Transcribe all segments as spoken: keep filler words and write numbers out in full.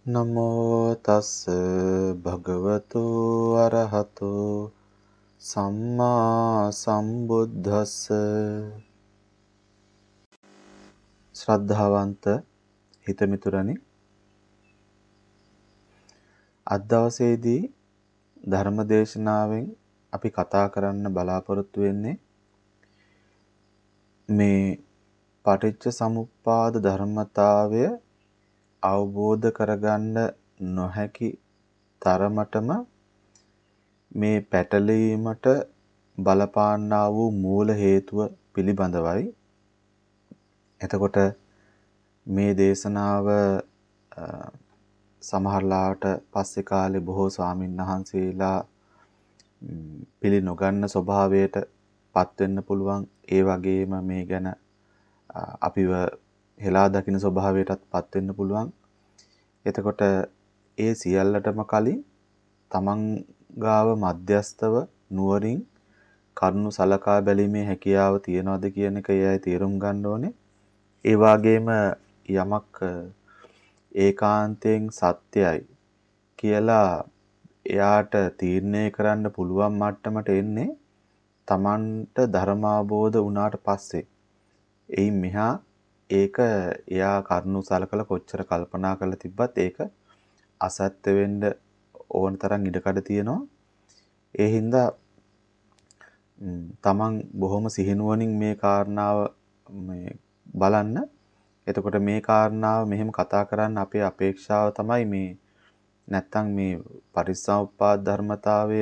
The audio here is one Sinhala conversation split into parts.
නමෝ තස් භගවතු අරහතෝ සම්මා සම්බුද්දස්ස. ශ්‍රද්ධාවන්ත හිතමිතුරනි, අද දවසේදී ධර්ම දේශනාවෙන් අපි කතා කරන්න බලාපොරොත්තු වෙන්නේ මේ පටිච්ච සමුප්පාද ධර්මතාවය අවබෝධ කරගන්න නොහැකි තරමටම මේ පැටලීමට බලපාන්නා වූ මූල හේතුව පිළිබඳවයි. එතකොට මේ දේශනාව සමහරලාට පස්සේ කාලේ බොහෝ ස්වාමීන් වහන්සේලා පිළි නොගන්න ස්වභාවයට පත් වෙන්න පුළුවන්. ඒ වගේම මේ ගැන අපිව හෙලා දකින්න ස්වභාවයටත් පත් වෙන්න පුළුවන්. එතකොට ඒ සියල්ලටම කලින් තමන් ගාව මධ්‍යස්තව නුවරින් කරුණු සලකා බැලීමේ හැකියාව තියනවාද කියන එක එයයි තේරුම් ගන්න ඕනේ. ඒ වගේම යමක් ඒකාන්තයෙන් සත්‍යයි කියලා එයාට තීරණය කරන්න පුළුවන් මට්ටමට එන්නේ තමන්ට ධර්මාබෝධ වුණාට පස්සේ. එයින් මෙහා ඒක එයා කරුණු සලකලා කොච්චර කල්පනා කරලා තිබ්බත් ඒක අසත්‍ය වෙන්න ඕන තරම් ඉඩකඩ තියෙනවා. ඒ හින්දා තමන් බොහොම සිහිනුවණින් මේ කාරණාව මේ බලන්න. එතකොට මේ කාරණාව මෙහෙම කතා කරන්න අපේ අපේක්ෂාව තමයි මේ නැත්තම් මේ පරිසම්පාද ධර්මතාවය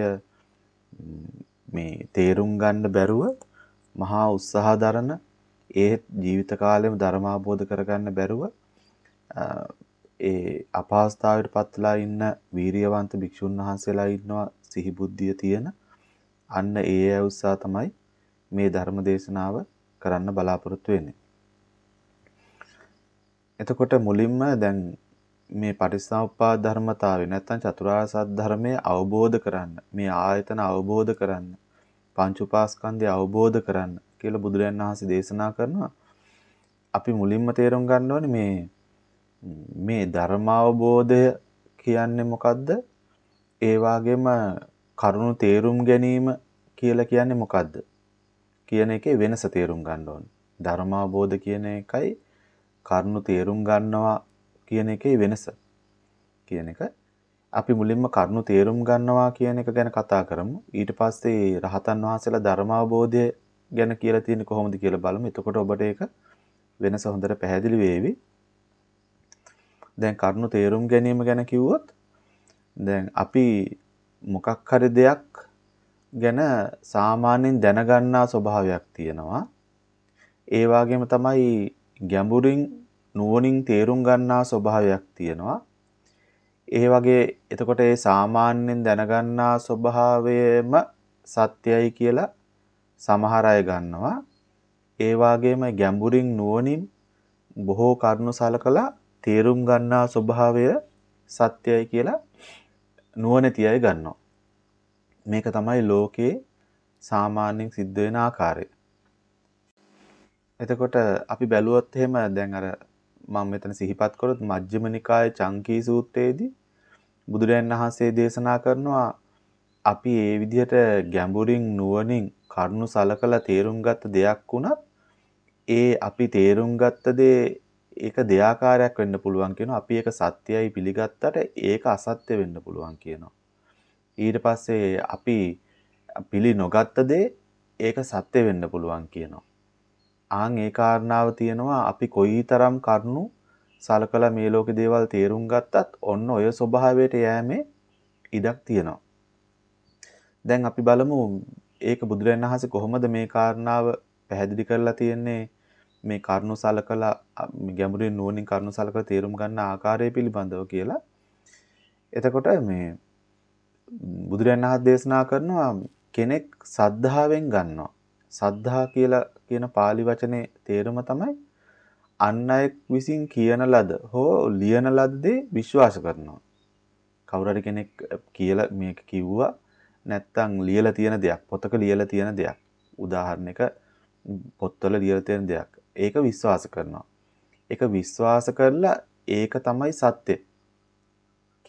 මේ තේරුම් ගන්න බැරුව මහා උත්සාහ දරන ඒ ජීවිත කාලෙම ධර්ම අවබෝධ කරගන්න බැරුව ඒ අපහසුතාවයට පත්ලා ඉන්න වීරියවන්ත භික්ෂුන් වහන්සේලා ඉන්නවා සිහි බුද්ධිය තියෙන. අන්න ඒ අය උත්සාහ තමයි මේ ධර්ම දේශනාව කරන්න බලාපොරොත්තු වෙන්නේ. එතකොට මුලින්ම දැන් මේ පටිච්චසමුප්පාද ධර්මතාවය නැත්නම් චතුරාර්ය සත්‍ය ධර්මය අවබෝධ කරන්න, මේ ආයතන අවබෝධ කරන්න, පංච උපාස්කන්ධය අවබෝධ කරන්න කියලා බුදුරජාණන් වහන්සේ දේශනා කරනවා. අපි මුලින්ම තේරුම් ගන්න ඕනේ මේ මේ ධර්ම අවබෝධය කියන්නේ මොකද්ද? ඒ වගේම කරුණු තේරුම් ගැනීම කියලා කියන්නේ මොකද්ද කියන එකේ වෙනස තේරුම් ගන්න ඕනේ. ධර්ම අවබෝධ කියන එකයි කරුණු තේරුම් ගන්නවා කියන එකේ වෙනස කියන එක අපි මුලින්ම කරුණු තේරුම් ගන්නවා කියන එක ගැන කතා කරමු. ඊට පස්සේ රහතන් වහන්සේලා ධර්ම අවබෝධය ගැන කියලා තියෙන්නේ කොහොමද කියලා බලමු. එතකොට ඔබට ඒක වෙනස හොඳට පැහැදිලි වේවි. දැන් කරුණු තේරුම් ගැනීම ගැන කිව්වොත් දැන් අපි මොකක් හරි දෙයක් ගැන සාමාන්‍යයෙන් දැනගන්නා ස්වභාවයක් තියෙනවා. ඒ වගේම තමයි ගැඹුරින් නුවණින් තේරුම් ගන්නා ස්වභාවයක් තියෙනවා. ඒ වගේ එතකොට ඒ සාමාන්‍යයෙන් දැනගන්නා ස්වභාවයම සත්‍යයි කියලා සමහර අය ගන්නවා. ඒ වගේම ගැඹුරින් නුවණින් බොහෝ කරුණු සලකලා තේරුම් ගන්නා ස්වභාවය සත්‍යයි කියලා නුවණැති අය ගන්නවා. මේක තමයි ලෝකේ සාමාන්‍යයෙන් සිද්ධ වෙන ආකාරය. එතකොට අපි බැලුවොත් එහෙම දැන් අර මම මෙතන සිහිපත් කරොත් මජ්ක්‍ධිම නිකායේ චංකී සූත්‍රයේදී බුදුරජාණන් වහන්සේ දේශනා කරනවා අපි මේ විදිහට ගැඹුරින් නුවණින් කරුණු සලකලා තේරුම් ගත්ත දෙයක් වුණත් ඒ අපි තේරුම් ගත්ත දේ ඒක දෙආකාරයක් වෙන්න පුළුවන් කියනවා. අපි ඒක සත්‍යයි පිළිගත්තට ඒක අසත්‍ය වෙන්න පුළුවන් කියනවා. ඊට පස්සේ අපි පිළි නොගත්ත දේ ඒක සත්‍ය වෙන්න පුළුවන් කියනවා. ආන් ඒ කාරණාව තියෙනවා අපි කොයිතරම් කරුණු සලකලා මේ ලෝකේ දේවල් තේරුම් ගත්තත් ඔන්න ඔය ස්වභාවයට යෑමේ ඉඩක් තියෙනවා. දැන් අපි බලමු ඒක බුදුරජාණන් වහන්සේ කොහොමද මේ කාරණාව පැහැදිලි කරලා තියෙන්නේ මේ කරුණු සලකලා ගැඹුරින් නුවණින් කරුණු සලකලා තේරුම් ගන්න ආකාරය පිළිබඳව කියලා. එතකොට මේ බුදුරජාණන් වහන්සේ දේශනා කරනවා කෙනෙක් සද්ධාවෙන් ගන්නවා. සද්ධා කියලා කියන pāli වචනේ තේරුම තමයි අන් අය විසින් කියන ලද හෝ ලියන ලද දේ විශ්වාස කරනවා. කවුරු හරි කෙනෙක් කියලා මේක කිව්වා නැත්තම් ලියලා තියෙන දෙයක්, පොතක ලියලා තියෙන දෙයක්. උදාහරණයක පොත්වල ලියලා තියෙන දෙයක්. ඒක විශ්වාස කරනවා. ඒක විශ්වාස කරලා ඒක තමයි සත්‍ය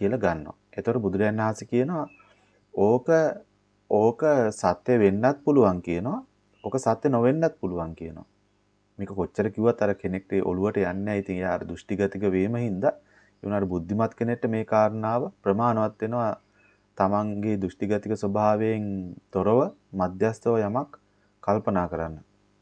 කියලා ගන්නවා. ඒතර බුදුරජාණන් වහන්සේ කියනවා ඕක ඕක සත්‍ය වෙන්නත් පුළුවන් කියනවා. ඕක සත්‍ය නොවෙන්නත් පුළුවන් කියනවා. මේක කොච්චර කිව්වත් අර කෙනෙක්ට ඔළුවට යන්නේ නැහැ. ඉතින් එයා අර දෘෂ්ටිගතික වීම හින්දා ඒ උනාට බුද්ධිමත් කෙනෙක්ට මේ කාරණාව ප්‍රමාණවත් වෙනවා. තමන්ගේ දෘෂ්ටිගතික ස්වභාවයෙන් තොරව මධ්‍යස්තව යමක් කල්පනා කරන්න.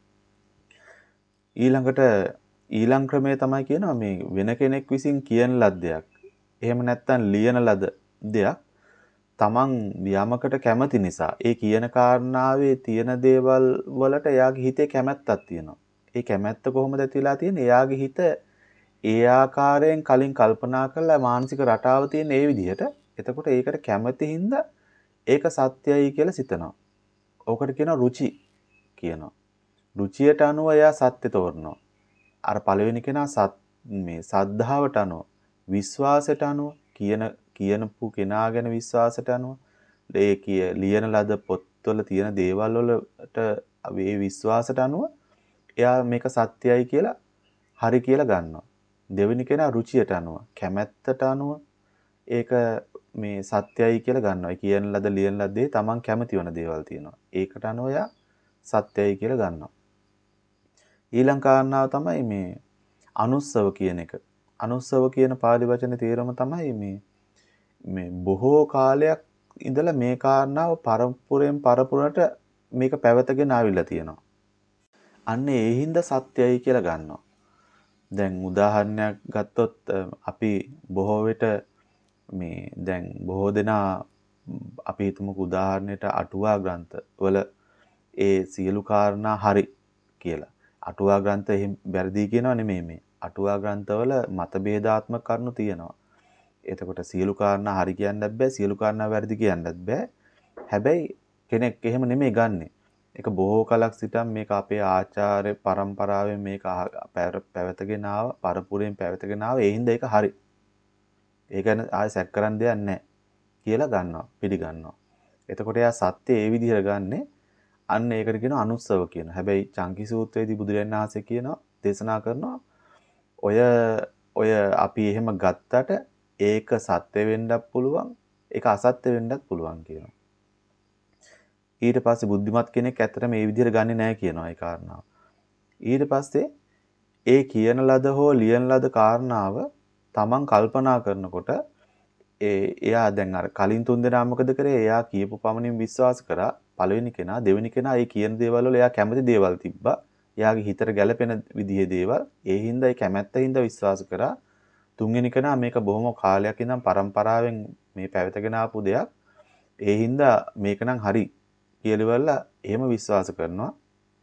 ඊළඟට ඊළඟ ක්‍රමය තමයි කියනවා මේ වෙන කෙනෙක් විසින් කියන ලද්දයක්. එහෙම නැත්නම් ලියන ලද දෙයක් තමන් යමකට කැමති නිසා ඒ කියන කාරණාවේ තියෙන දේවල් වලට එයාගේ හිතේ කැමැත්තක් තියෙනවා. ඒ කැමැත්ත කොහොමද ඇතිලා තියෙන්නේ? එයාගේ හිත ඒ ආකාරයෙන් කලින් කල්පනා කරලා මානසික රටාව තියෙන ඒ විදිහට. එතකොට ඒකට කැමති හින්දා ඒක සත්‍යයි කියලා සිතනවා. ඕකට කියනවා රුචි කියනවා. රුචියට අනුව එයා සත්‍ය තෝරනවා. අර පළවෙනි කෙනා සත් මේ සද්ධාවට අනුව විශ්වාසයට අනුව කියන කියනපු කෙනා ගැන විශ්වාසයට අනුව ඒ කිය ලියන ලද පොත්වල තියෙන දේවල් වලට ඒ විශ්වාසයට අනුව එයා මේක සත්‍යයි කියලා හරි කියලා ගන්නවා. දෙවෙනි කෙනා රුචියට අනුව කැමැත්තට අනුව ඒක මේ සත්‍යයි කියලා ගන්නවා. ඒ කියන ලද ලියන ලද දේ තමන් කැමති වෙන දේවල් තියෙනවා. ඒකට අනුව එයා සත්‍යයි කියලා ගන්නවා. ඊළඟ කාරණාව තමයි මේ අනුස්සව කියන එක. අනුස්සව කියන පාලි වචනේ තේරුම තමයි මේ මේ බොහෝ කාලයක් ඉඳලා මේ කාරණාව පරපුරෙන් පරපුරට මේක පැවතගෙන ආවිල්ලා තියෙනවා. අන්න ඒ හින්දා සත්‍යයි කියලා ගන්නවා. දැන් උදාහරණයක් ගත්තොත් අපි බොහෝ විට මේ දැන් බොහෝ දෙනා අපි හිතමුකෝ උදාහරණයට අටුවා ග්‍රන්ථ වල ඒ සියලු කාරණා හරි කියලා. අටුවා ග්‍රන්ථ එහෙම වැරදි කියනවා නෙමෙයි මේ. අටුවා ග්‍රන්ථවල මතභේදාත්මක කරුණු තියෙනවා. එතකොට සියලු කාරණා හරි කියන්නත් බෑ, සියලු කාරණා වැරදි කියන්නත් බෑ. හැබැයි කෙනෙක් එහෙම නෙමෙයි ගන්නෙ. ඒක බොහෝ කලක් සිටන් මේක අපේ ආචාර්ය පරම්පරාවෙන් මේක පැවතගෙන ආව, පරපුරෙන් පැවතගෙන ආව. ඒ හින්දා ඒක හරි. ඒක ආයෙ සැක කරන්න දෙයක් නැහැ කියලා ගන්නවා, පිළිගන්නවා. එතකොට එයා සත්‍ය ඒ විදිහට ගන්නෙ. අන්න ඒකට කියනවා අනුස්සව කියනවා. හැබැයි චංකි සූත්‍රයේදී බුදුරජාණන් වහන්සේ කියනවා දේශනා කරනවා ඔය ඔය අපි එහෙම ගත්තට ඒක සත්‍ය වෙන්නත් පුළුවන්, ඒක අසත්‍ය වෙන්නත් පුළුවන් කියනවා. ඊට පස්සේ බුද්ධිමත් කෙනෙක් ඇත්තට මේ විදිහට ගන්නෙ නැහැ කියනවා ඒ කාරණාව. ඊට පස්සේ ඒ කියන ලද හෝ ලියන ලද කාරණාව තමන් කල්පනා කරනකොට ඒ එයා දැන් අර කලින් තුන් දෙනා මොකද කරේ? එයා කියපු පමණින් විශ්වාස කරා. පළවෙනි කෙනා, දෙවෙනි කෙනා ඒ කියන දේවල් වල එයා කැමති දේවල් තිබ්බා. එයාගේ හිතට ගැළපෙන විදිහේ දේවල්. ඒ හින්දා ඒ කැමැත්ත හින්දා විශ්වාස කරා. තුන්වෙනි කෙනා මේක බොහොම කාලයක් ඉඳන් පරම්පරාවෙන් මේ පැවතගෙන ආපු දෙයක්. ඒ හින්දා මේක නම් හරි කියලා එහෙම විශ්වාස කරනවා.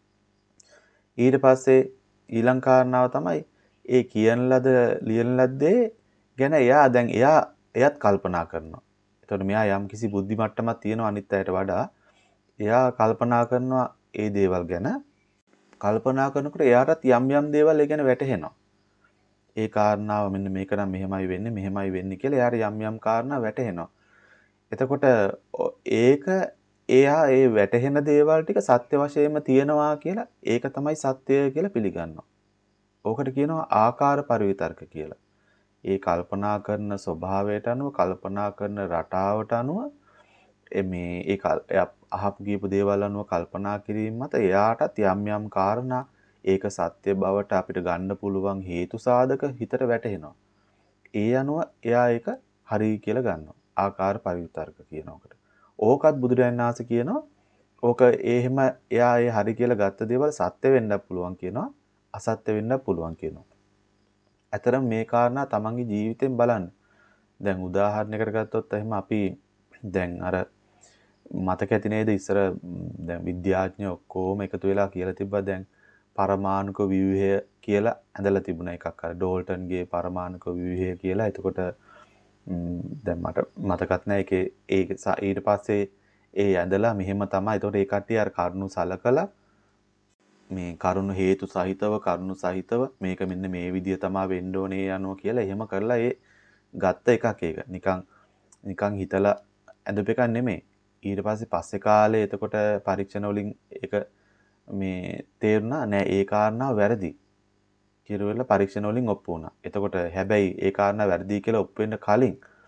ඊට පස්සේ ඊළඟ කාරණාව තමයි ඒ කියන ලද ලියන ලද්දේ ගැන එයා දැන් එයා එයත් කල්පනා කරනවා. එතකොට මෙයා යම් කිසි බුද්ධි මට්ටමක් තියෙනවා අනිත් අයට වඩා. එයා කල්පනා කරනවා ඒ දේවල් ගැන. කල්පනා කරනකොට එයාටත් යම් යම් දේවල් ඒ ගැන වැටහෙනවා. ඒ කාරණාව මෙන්න මේක නම් මෙහෙමයි වෙන්නේ, මෙහෙමයි වෙන්නේ කියලා එයාට යම් යම් කාරණා වැටහෙනවා. එතකොට ඒක එයා ඒ වැටහෙන දේවල් ටික සත්‍ය වශයෙන්ම තියෙනවා කියලා ඒක තමයි සත්‍යය කියලා පිළිගන්නවා. ඕකට කියනවා ආකාර පරිවිතර්ක කියලා. ඒ කල්පනා කරන ස්වභාවයට අනුව, කල්පනා කරන රටාවට අනුව මේ ඒ අහපු ගියපු දේවල් අනුව කල්පනා කිරීම මත එයාටත් යම් යම් කාරණා ඒක සත්‍ය බවට අපිට ගන්න පුළුවන් හේතු සාධක හිතට වැටහෙනවා. ඒ අනුව එයා ඒක හරි කියලා ගන්නවා. ආකාර පරිවිතර්ක කියනකට. ඕකත් බුදුරජාණන් වහන්සේ කියනවා ඕක එහෙම එයා ඒ හරි කියලා ගත්ත දේවල් සත්‍ය වෙන්නත් පුළුවන් කියනවා, අසත්‍ය වෙන්නත් පුළුවන් කියනවා. ඇතරම් මේ කාරණා තමන්ගේ ජීවිතෙන් බලන්න. දැන් උදාහරණයකට ගත්තොත් එහෙම අපි දැන් අර මතක ඇති නේද ඉස්සර දැන් විද්‍යාඥයෝ ඔක්කොම එකතු වෙලා කියලා තිබ්බා දැන් පරමාණුක ව්‍යුහය කියලා ඇඳලා තිබුණා එකක් අර ඩෝල්ටන්ගේ පරමාණුක ව්‍යුහය කියලා. එතකොට දැන් මට මතකත් නැහැ ඒකේ ඒක ඊට පස්සේ ඒ ඇඳලා මෙහෙම තමයි. එතකොට ඒ කට්ටිය අර කරුණු සලකලා මේ කරුණු හේතු සහිතව කරුණු සහිතව මේක මෙන්න මේ විදිය තමයි වෙන්න ඕනේ යනවා කියලා එහෙම කරලා ඒ ගත්ත එකක් ඒක. නිකන් නිකන් හිතලා ඇඳපු එකක් නෙමෙයි. ඊට පස්සේ පස්සේ කාලේ එතකොට පරීක්ෂණ වලින් ඒක මේ තේරුණා නෑ ඒ කාරණාව වැරදි. කියලා පරීක්ෂණ වලින් ඔප්පු වුණා. එතකොට හැබැයි ඒ කාරණා වැරදි කියලා ඔප්පු වෙන්න කලින්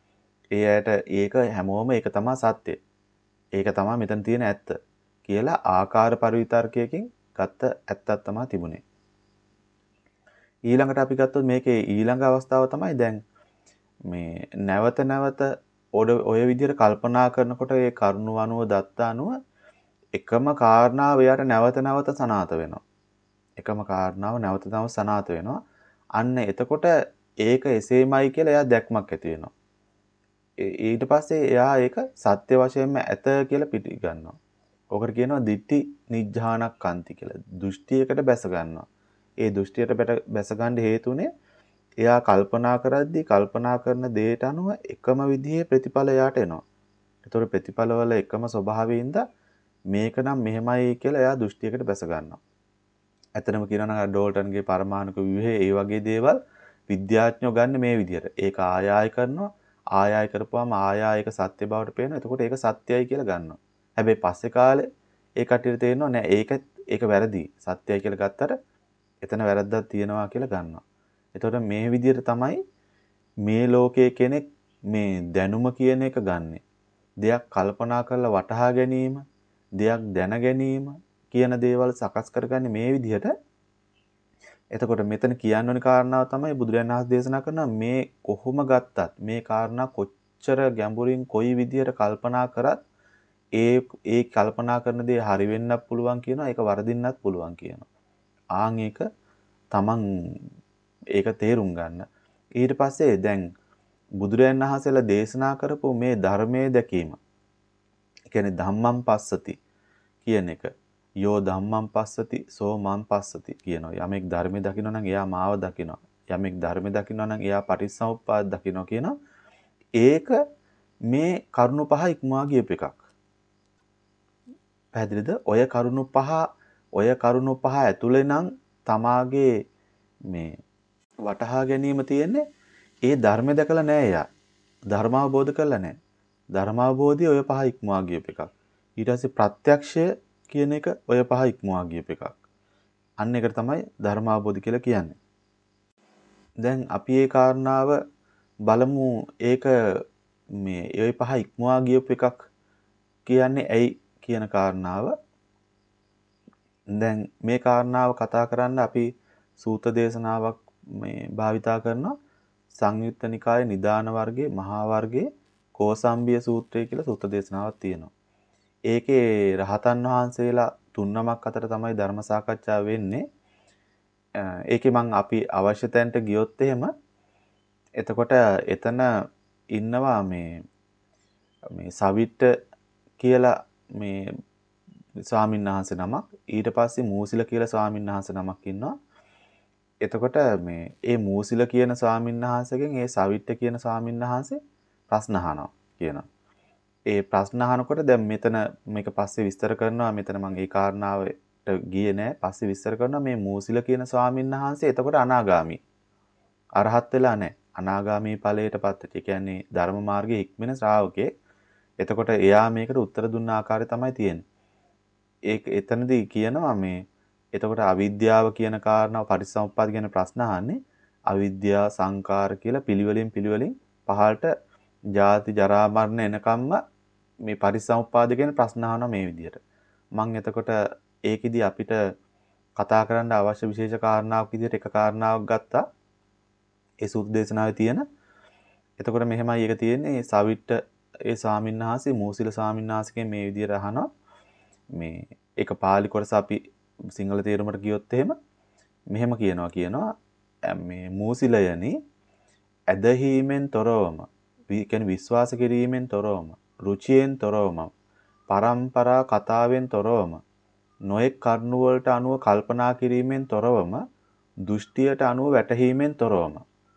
ඒ ඇයට ඒක හැමෝම ඒක තමයි සත්‍ය. ඒක තමයි මෙතන තියෙන ඇත්ත කියලා ආකාර පරිවිතර්කයකින් ගත්ත ඇත්තක් තමයි තිබුණේ. ඊළඟට අපි ගත්තොත් මේකේ ඊළඟ අවස්ථාව තමයි දැන් මේ නැවත නැවත ඔය විදිහට කල්පනා කරනකොට ඒ කරුණු අනුව දත්ත අනුව එකම කාරණාව එයාට නැවත නැවත සනාත වෙනවා. එකම කාරණාව නැවත නැවත සනාත වෙනවා. අන්න එතකොට ඒක එසේමයි කියලා එයා දැක්මක් ඇති වෙනවා. ඊට පස්සේ එයා ඒක සත්‍ය වශයෙන්ම ඇත කියලා පිළිගන්නවා. ඔකට කියනවා දිට්ඨි නිජ්ජානක්ඛන්ති කියලා. දෘෂ්ටියකට බැස ගන්නවා. ඒ දෘෂ්ටියට බැස ගන්න හේතුනේ එයා කල්පනා කරද්දී කල්පනා කරන දේට අනුව එකම විදිහේ ප්‍රතිඵල එයාට එනවා. ඒතකොට ප්‍රතිඵලවල එකම ස්වභාවයෙන්ද මේක නම් මෙහෙමයි කියලා එයා දෘෂ්ටියකට බැස ගන්නවා. ඇත්තටම කියනවා නම් ඩෝල්ටන්ගේ පරමාණුක ව්‍යුහයේ ඒ වගේ දේවල් විද්‍යාඥයෝ ගන්න මේ විදිහට. ඒක ආය ආය කරනවා. ආය ආය කරපුවාම ආය ආය ඒක සත්‍ය බවට පේනවා. එතකොට ඒක සත්‍යයි කියලා ගන්නවා. හැබැයි පස්සේ කාලේ ඒ කටියට තේරෙනවා නෑ ඒක ඒක වැරදි. සත්‍යයි කියලා ගත්තට එතන වැරද්දක් තියෙනවා කියලා ගන්නවා. එතකොට මේ විදිහට තමයි මේ ලෝකයේ කෙනෙක් මේ දැනුම කියන එක ගන්නෙ. දෙයක් කල්පනා කරලා වටහා ගැනීම, දෙයක් දැන ගැනීම කියන දේවල් සකස් කරගන්නේ මේ විදිහට. එතකොට මෙතන කියන්න ඕනි කාරණාව තමයි බුදුරජාණන් වහන්සේ දේශනා කරන මේ කොහොම ගත්තත් මේ කාරණා කොච්චර ගැඹුරින් කොයි විදිහට කල්පනා කරත් ඒ ඒ කල්පනා කරන දේ හරි වෙන්නත් පුළුවන් කියනවා, ඒක වරදින්නත් පුළුවන් කියනවා. ආන් ඒක තමන් ඒක තේරුම් ගන්න. ඊට පස්සේ දැන් බුදුරජාණන් වහන්සේලා දේශනා කරපු මේ ධර්මයේ දැකීම. ඒ කියන්නේ ධම්මං පස්සති කියන එක. යෝ ධම්මං පස්සති සෝ මං පස්සති කියනවා. යමෙක් ධර්මයේ දකිනවා නම් එයා මාව දකිනවා. යමෙක් ධර්මයේ දකිනවා නම් එයා පටිච්චසමුප්පාද දකිනවා කියනවා. ඒක මේ කරුණු පහ ඉක්මවා ගියප එකක්. පැහැදිලිද? ඔය කරුණු පහ ඔය කරුණු පහ ඇතුලේ නම් තමාගේ මේ වටහා ගැනීම තියෙන්නේ ඒ ධර්ම දැකලා නෑ එයා. ධර්ම අවබෝධ කරලා නෑ. ධර්ම අවබෝධය ඔය පහ ඉක්මවා ගියප එකක්. ඊට පස්සේ ප්‍රත්‍යක්ෂය කියන එක ඔය පහ ඉක්මවා ගියප එකක්. අන්න ඒකට තමයි ධර්ම අවබෝධ කියලා කියන්නේ. දැන් අපි මේ කාරණාව බලමු ඒක මේ ඔය පහ ඉක්මවා ගියප එකක් කියන්නේ ඇයි කියන කාරණාව. දැන් මේ කාරණාව කතා කරන්න අපි සූත්‍ර දේශනාවක් මේ භාවිතා කරනවා. සංයුත්ත නිකායේ නිදාන වර්ගයේ මහා වර්ගයේ කෝසම්බිය සූත්‍රය කියලා සූත්‍ර දේශනාවක් තියෙනවා. ඒකේ රහතන් වහන්සේලා තුන්නමක් අතර තමයි ධර්ම සාකච්ඡා වෙන්නේ. ඒකේ මම අපි අවශ්‍ය තැනට ගියොත් එහෙම එතකොට එතන ඉන්නවා මේ මේ සවිට්ට කියලා මේ ස්වාමීන් වහන්සේ නමක්. ඊට පස්සේ මූසිල කියලා ස්වාමීන් වහන්සේ නමක් ඉන්නවා. එතකොට මේ ඒ මූසිල කියන ස්වාමීන් වහන්සේගෙන් ඒ සවිට්ට කියන ස්වාමීන් වහන්සේ ප්‍රශ්න අහනවා කියනවා. ඒ ප්‍රශ්න අහනකොට දැන් මෙතන මේක පස්සේ විස්තර කරනවා. මෙතන මම ඒ කාරණාවට ගියේ නෑ. පස්සේ විස්තර කරනවා මේ මූසිල කියන ස්වාමීන් වහන්සේ එතකොට අනාගාමි. අරහත් වෙලා නෑ. අනාගාමී ඵලයටපත් වෙච්ච. ඒ කියන්නේ ධර්ම මාර්ගයේ ඉක්මන ශ්‍රාවකෙක්. එතකොට එයා මේකට උත්තර දුන්න ආකාරය තමයි තියෙන්නේ. ඒක එතනදී කියනවා මේ එතකොට අවිද්‍යාව කියන කාරණාව පටිච්චසමුප්පාද කියන ප්‍රශ්න අහන්නේ අවිද්‍යාව සංකාර කියලා පිළිවෙලින් පිළිවෙලින් පහළට ජාති ජරා මරණ එනකම්ම මේ පටිච්චසමුප්පාද කියන ප්‍රශ්න අහනවා මේ විදිහට. මම එතකොට ඒකෙදි අපිට කතා කරන්න අවශ්‍ය විශේෂ කාරණාවක් විදිහට එක කාරණාවක් ගත්තා. ඒ සූත්‍ර දේශනාවේ තියෙන. එතකොට මෙහෙමයි ඒක තියෙන්නේ. සවිට්ට ඒ ස්වාමීන් වහන්සේ මූසිල ස්වාමීන් වහන්සේගෙන් මේ විදිහට අහනවා. මේ ඒක පාලි කොටස අපි සිංහල තේරුමට ගියොත් එහෙම මෙහෙම කියනවා කියනවා මේ මූසිලයනි ඇදහිීමෙන් තොරවම කියන්නේ විශ්වාස කිරීමෙන් තොරවම රුචියෙන් තොරවම පරම්පරා කතාවෙන් තොරවම නොඑක් කරුණු වලට අනුව කල්පනා කිරීමෙන් තොරවම දෘෂ්ටියට අනුව වැටහීමෙන් තොරවම.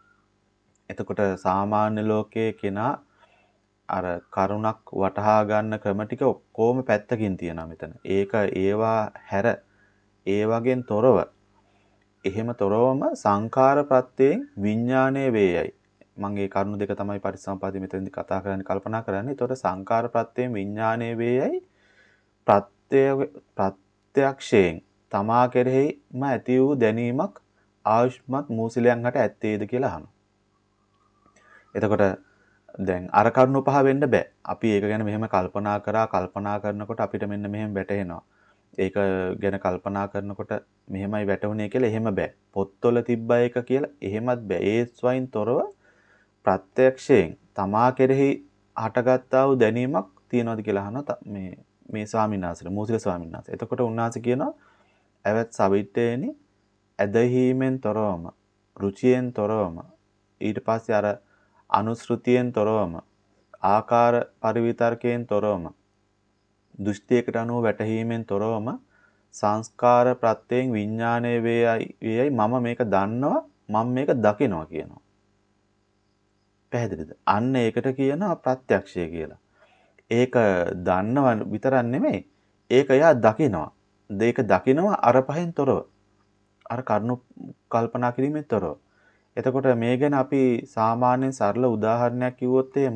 එතකොට සාමාන්‍ය ලෝකයේ කෙනා අර කරුණක් වටහා ගන්න ක්‍රම ටික ඔක්කොම පැත්තකින් තියෙනවා මෙතන. ඒක ඒවා හැර ඒ වගේන් තොරව එහෙම තොරවම සංඛාර ප්‍රත්‍යයෙන් විඥානයේ වේයයි. මම මේ කරුණු දෙක තමයි පරිසම්පාදයේ මෙතනදී කතා කරන්නේ කල්පනා කරන්නේ. ඒතකොට සංඛාර ප්‍රත්‍යයෙන් විඥානයේ වේයයි ප්‍රත්‍ය ප්‍රත්‍යක්ෂයෙන් තමා කෙරෙහිම ඇති වූ දැනීමක් ආයුෂ්මත් මූසිලයන් හට ඇත්තේද කියලා අහනවා. එතකොට දැන් අර කරුණු පහ වෙන්න බෑ. අපි ඒක ගැන මෙහෙම කල්පනා කරා කල්පනා කරනකොට අපිට මෙන්න මෙහෙම වැටහෙනවා. ඒක ගැන කල්පනා කරනකොට මෙහෙමයි වැටුනේ කියලා එහෙම බෑ. පොත්වල තිබ්බ එක කියලා එහෙමත් බෑ. ඒ ස්වයින් තොරව ප්‍රත්‍යක්ෂයෙන් තමා කෙරෙහි හටගත්තා වූ දැනීමක් තියනවාද කියලා අහනවා මේ මේ ස්වාමීන් වහන්සේට මූසිල ස්වාමීන් වහන්සේ. එතකොට උන්වහන්සේ කියනවා ඇවත් සවිත්තේනි ඇදහිීමෙන් තොරවම රුචියෙන් තොරවම ඊට පස්සේ අර අනුශෘතියෙන් තොරවම ආකාර පරිවිතර්කයෙන් තොරවම දෘෂ්ටියකට අනුව වැටහීමෙන් තොරවම සංස්කාර ප්‍රත්‍යයෙන් විඥානයේ වේයයි වේයයි මම මේක දන්නවා මම මේක දකිනවා කියනවා. පැහැදිලිද? අන්න ඒකට කියනවා ප්‍රත්‍යක්ෂය කියලා. ඒක දන්නව විතරක් නෙමෙයි ඒක එයා දකිනවා. දෙයක දකිනවා අර පහෙන් තොරව. අර කරුණු කල්පනා කිරීමෙන් තොරව. එතකොට මේ ගැන අපි සාමාන්‍යයෙන් සරල උදාහරණයක් කිව්වොත් එහෙම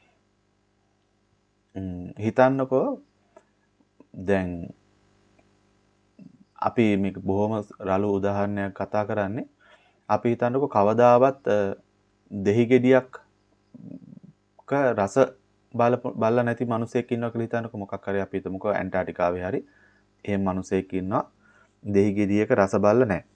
හිතන්නකෝ දැන් අපි මේක බොහොම රළු උදාහරණයක් කතා කරන්නේ අපි හිතන්නකෝ කවදාවත් දෙහි ගෙඩියක් ක රස බල බලලා නැති මිනිසෙක් ඉන්නවා කියලා හිතන්නකෝ මොකක් හරි අපි හිතමුකෝ ඇන්ටාර්ටිකාවේ හරි එහෙම මිනිසෙක් ඉන්නවා දෙහි ගෙඩියක රස බලලා නැහැ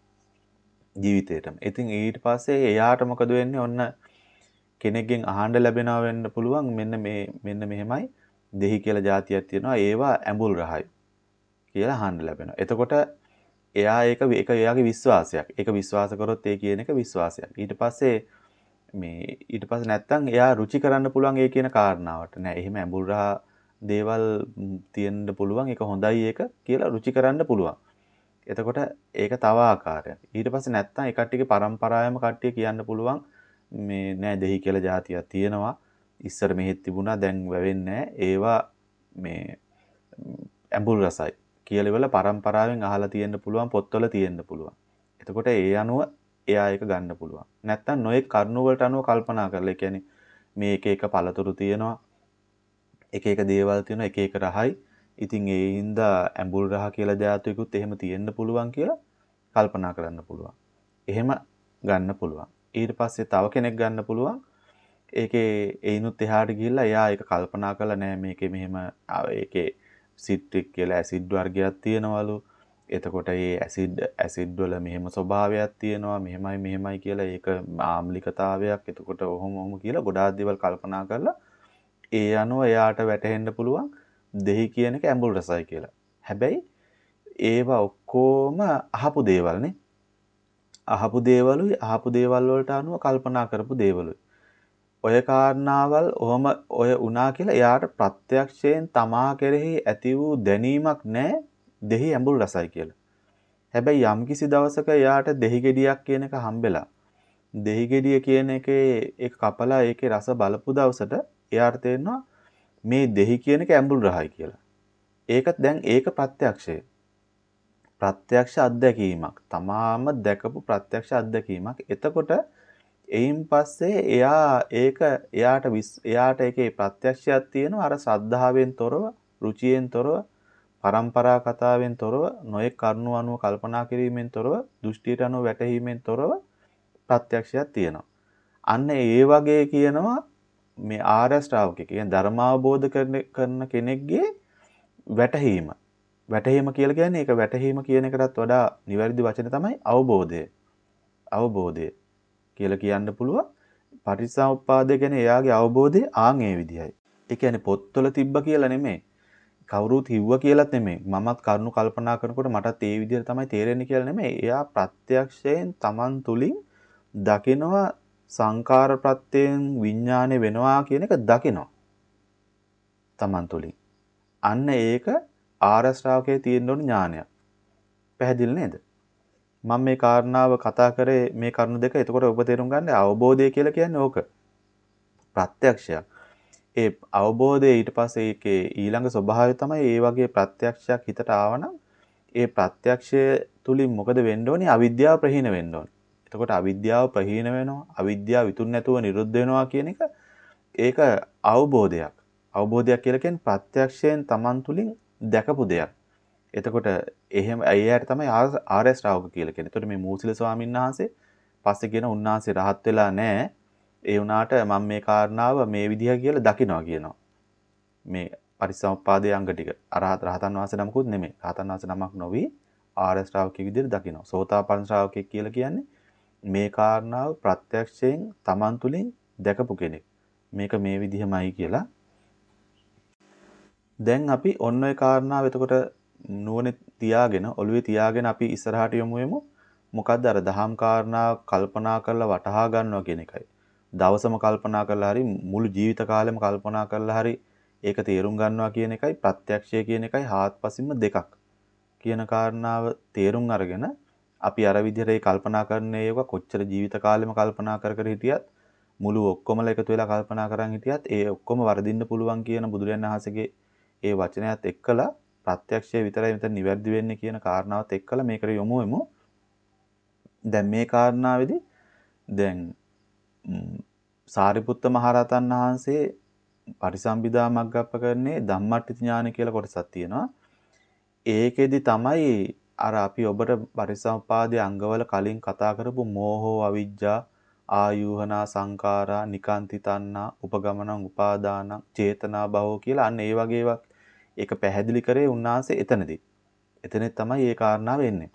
ජීවිතේටම. ඉතින් ඊට පස්සේ එයාට මොකද වෙන්නේ? ඔන්න කෙනෙක්ගෙන් අහන්න ලැබෙනවා වෙන්න පුළුවන් මෙන්න මේ මෙන්න මෙහෙමයි දෙහි කියලා જાතියක් තියෙනවා ඒවා ඇඹුල් රහයි කියලා අහන්න ලැබෙනවා. එතකොට එයා ඒක ඒක එයාගේ විශ්වාසයක්. ඒක විශ්වාස කරොත් ඒ කියන එක විශ්වාසයක්. ඊට පස්සේ මේ ඊට පස්සේ නැත්තම් එයා රුචි කරන්න පුළුවන් ඒ කියන කාරණාවට. නෑ එහෙම ඇඹුල් රහ දේවල් තියෙන්න පුළුවන් ඒක හොඳයි ඒක කියලා රුචි කරන්න පුළුවන්. එතකොට ඒක තව ආකාරයක්. ඊට පස්සේ නැත්තම් ඒ කට්ටියගේ පරම්පරාවම කට්ටිය කියන්න පුළුවන් මේ නෑ දෙහි කියලා જાතියක් තියෙනවා. ඉස්සර මෙහෙත් තිබුණා දැන් වැවෙන්නේ නෑ. ඒවා මේ ඇඹුල් රසයි කියලා ඉවල පරම්පරාවෙන් අහලා තියෙන්න පුළුවන් පොත්වල තියෙන්න පුළුවන්. එතකොට ඒ අනුව එයා ඒක ගන්න පුළුවන්. නැත්තම් නොයෙක් කරුණු වලට අනුව කල්පනා කරලා ඒ කියන්නේ මේ එක එක පළතුරු තියෙනවා. එක එක දේවල් තියෙනවා එක එක රහයි. ඉතින් ඒ හින්දා ඇඹුල් රහ කියලා જાතියකුත් එහෙම තියෙන්න පුළුවන් කියලා කල්පනා කරන්න පුළුවන්. එහෙම ගන්න පුළුවන්. ඊට පස්සේ තව කෙනෙක් ගන්න පුළුවන්. ඒකේ ඒිනුත් එහාට ගිහිල්ලා එයා ඒක කල්පනා කරලා නෑ මේකේ මෙහෙම ඒකේ සිට්‍රික් කියලා ඇසිඩ් වර්ගයක් තියෙනවලු. එතකොට මේ ඇසිඩ් ඇසිඩ් වල මෙහෙම ස්වභාවයක් තියෙනවා. මෙහෙමයි මෙහෙමයි කියලා ඒක ආම්ලිකතාවයක්. එතකොට ඔහොම ඔහොම කියලා ගොඩාක් දේවල් කල්පනා කරලා ඒ අනුව එයාට වැටහෙන්න පුළුවන් දෙහි කියන එක ඇඹුල් රසයි කියලා. හැබැයි ඒවා ඔක්කොම අහපු දේවල්නේ. අහපු දේවලුයි අහපු දේවල් වලට අනුව කල්පනා කරපු දේවලුයි. ඔය කාරණාවල් ඔහම ඔය උනා කියලා එයාට ප්‍රත්‍යක්ෂයෙන් තමා කෙරෙහි ඇති වූ දැනීමක් නැහැ දෙහි ඇඹුල් රසයි කියලා. හැබැයි යම්කිසි දවසක එයාට දෙහි ගෙඩියක් කියන එක හම්බෙලා දෙහි ගෙඩිය කියන එකේ ඒක කපලා ඒකේ රස බලපු දවසට එයාට තේරෙනවා මේ දෙහි කියන එක ඇඹුල් රහයි කියලා. ඒකත් දැන් ඒක ප්‍රත්‍යක්ෂය. ප්‍රත්‍යක්ෂ අත්දැකීමක්. තමාම දැකපු ප්‍රත්‍යක්ෂ අත්දැකීමක්. එතකොට එයින් පස්සේ එයා ඒක එයාට එයාට ඒකේ ප්‍රත්‍යක්ෂයක් තියෙනවා අර ශ්‍රද්ධාවෙන් තොරව, රුචියෙන් තොරව, පරම්පරා කතාවෙන් තොරව, නොයෙක් කරුණු අනුව කල්පනා කිරීමෙන් තොරව, දෘෂ්ටියට අනුව වැටහීමෙන් තොරව ප්‍රත්‍යක්ෂයක් තියෙනවා. අන්න ඒ වගේ කියනවා මේ ආර්ය ශ්‍රාවකෙක් කියන්නේ ධර්ම අවබෝධ කරන කෙනෙක්ගේ වැටහීම. වැටහීම කියලා කියන්නේ ඒක වැටහීම කියන එකටත් වඩා නිවැරදි වචන තමයි අවබෝධය. අවබෝධය කියලා කියන්න පුළුවන්. පටිච්චසමුප්පාදය කියන්නේ එයාගේ අවබෝධය ආන් ඒ විදිහයි. ඒ කියන්නේ පොත්වල තිබ්බ කියලා නෙමෙයි. කවුරුත් හිව්වා කියලාත් නෙමෙයි. මමත් කරුණු කල්පනා කරනකොට මටත් ඒ විදිහට තමයි තේරෙන්නේ කියලා නෙමෙයි. එයා ප්‍රත්‍යක්ෂයෙන් Taman තුලින් දකිනවා සංකාර ප්‍රත්‍යයෙන් විඥානේ වෙනවා කියන එක දකිනවා. Taman තුලින්. අන්න ඒක ආර්ය ශ්‍රාවකයේ තියෙන ඕන ඥානයක්. පැහැදිලි නේද? මම මේ කාරණාව කතා කරේ මේ කරුණු දෙක. එතකොට ඔබ තේරුම් ගන්න අවබෝධය කියලා කියන්නේ ඕක. ප්‍රත්‍යක්ෂයක්. ඒ අවබෝධය ඊට පස්සේ ඒකේ ඊළඟ ස්වභාවය තමයි ඒ වගේ ප්‍රත්‍යක්ෂයක් හිතට ආවනම් ඒ ප්‍රත්‍යක්ෂය තුලින් මොකද වෙන්න ඕනේ? අවිද්‍යාව ප්‍රහීන වෙන්න ඕනේ. එතකොට අවිද්‍යාව ප්‍රහීන වෙනවා. අවිද්‍යාව විතුන් නැතුව නිරුද්ධ වෙනවා කියන එක ඒක අවබෝධයක්. අවබෝධයක් කියලා කියන්නේ ප්‍රත්‍යක්ෂයෙන් Taman තුලින් දැකපු දෙයක්. එතකොට එහෙම අයියාට තමයි ආර්ය ශ්‍රාවක කියලා කියන්නේ. එතකොට මේ මූසිල ස්වාමීන් වහන්සේ පස්සේ කියන උන්වහන්සේ රහත් වෙලා නැහැ. ඒ වුණාට මම මේ කාරණාව මේ විදිහ කියලා දකිනවා කියනවා. මේ පටිච්චසමුප්පාදයේ අංග ටික. අරහත් රහතන් වහන්සේ නමකුත් නෙමෙයි. රහතන් වහන්සේ නමක් නොවි ආර්ය ශ්‍රාවකයෙක් විදිහට දකිනවා. සෝතාපන්න ශ්‍රාවකයෙක් කියලා කියන්නේ මේ කාරණාව ප්‍රත්‍යක්ෂයෙන් Taman තුලින් දැකපු කෙනෙක්. මේක මේ විදිහමයි කියලා. දැන් අපි ඔන්න ඔය කාරණාව එතකොට නුවණ තියාගෙන ඔළුවේ තියාගෙන අපි ඉස්සරහට යමු යමු. මොකද්ද අර දහම් කාරණා කල්පනා කරලා වටහා ගන්නවා කියන එකයි. දවසම කල්පනා කරලා හරි මුළු ජීවිත කාලෙම කල්පනා කරලා හරි ඒක තේරුම් ගන්නවා කියන එකයි ප්‍රත්‍යක්ෂය කියන එකයි හාත්පසින්ම දෙකක් කියන කාරණාව තේරුම් අරගෙන අපි අර විදිහට ඒ කල්පනා කරන ඒවා කොච්චර ජීවිත කාලෙම කල්පනා කර කර හිටියත් මුළු ඔක්කොමලා එකතු වෙලා කල්පනා කරන් හිටියත් ඒ ඔක්කොම වරදින්න පුළුවන් කියන බුදුරජාණන් වහන්සේගේ ඒ වචනයත් එක්කලා ප්‍රත්‍යක්ෂය විතරයි මෙතන නිවැරදි වෙන්නේ කියන කාරණාවත් එක්කලා මේකට යොමු වෙමු. දැන් මේ කාරණාවේදී දැන් සාරිපුත්ත මහරහතන් වහන්සේ පරිසම්බිදා මග්ගප්පකරණේ ධම්මට්ටි ඥාන කියලා කොටසක් තියෙනවා. ඒකෙදි තමයි අර අපි ඔබට පරිසම්පාදයේ අංගවල කලින් කතා කරපු මෝහෝ අවිජ්ජා ආයුහනා සංඛාරා නිකාන්ති තණ්හා උපගමනං උපාදානං චේතනා භවෝ කියලා අන්න ඒ වගේ ඒවා ඒක පැහැදිලි කරේ උන්වහන්සේ එතනදී. එතනෙ තමයි මේ කාරණාව එන්නේ.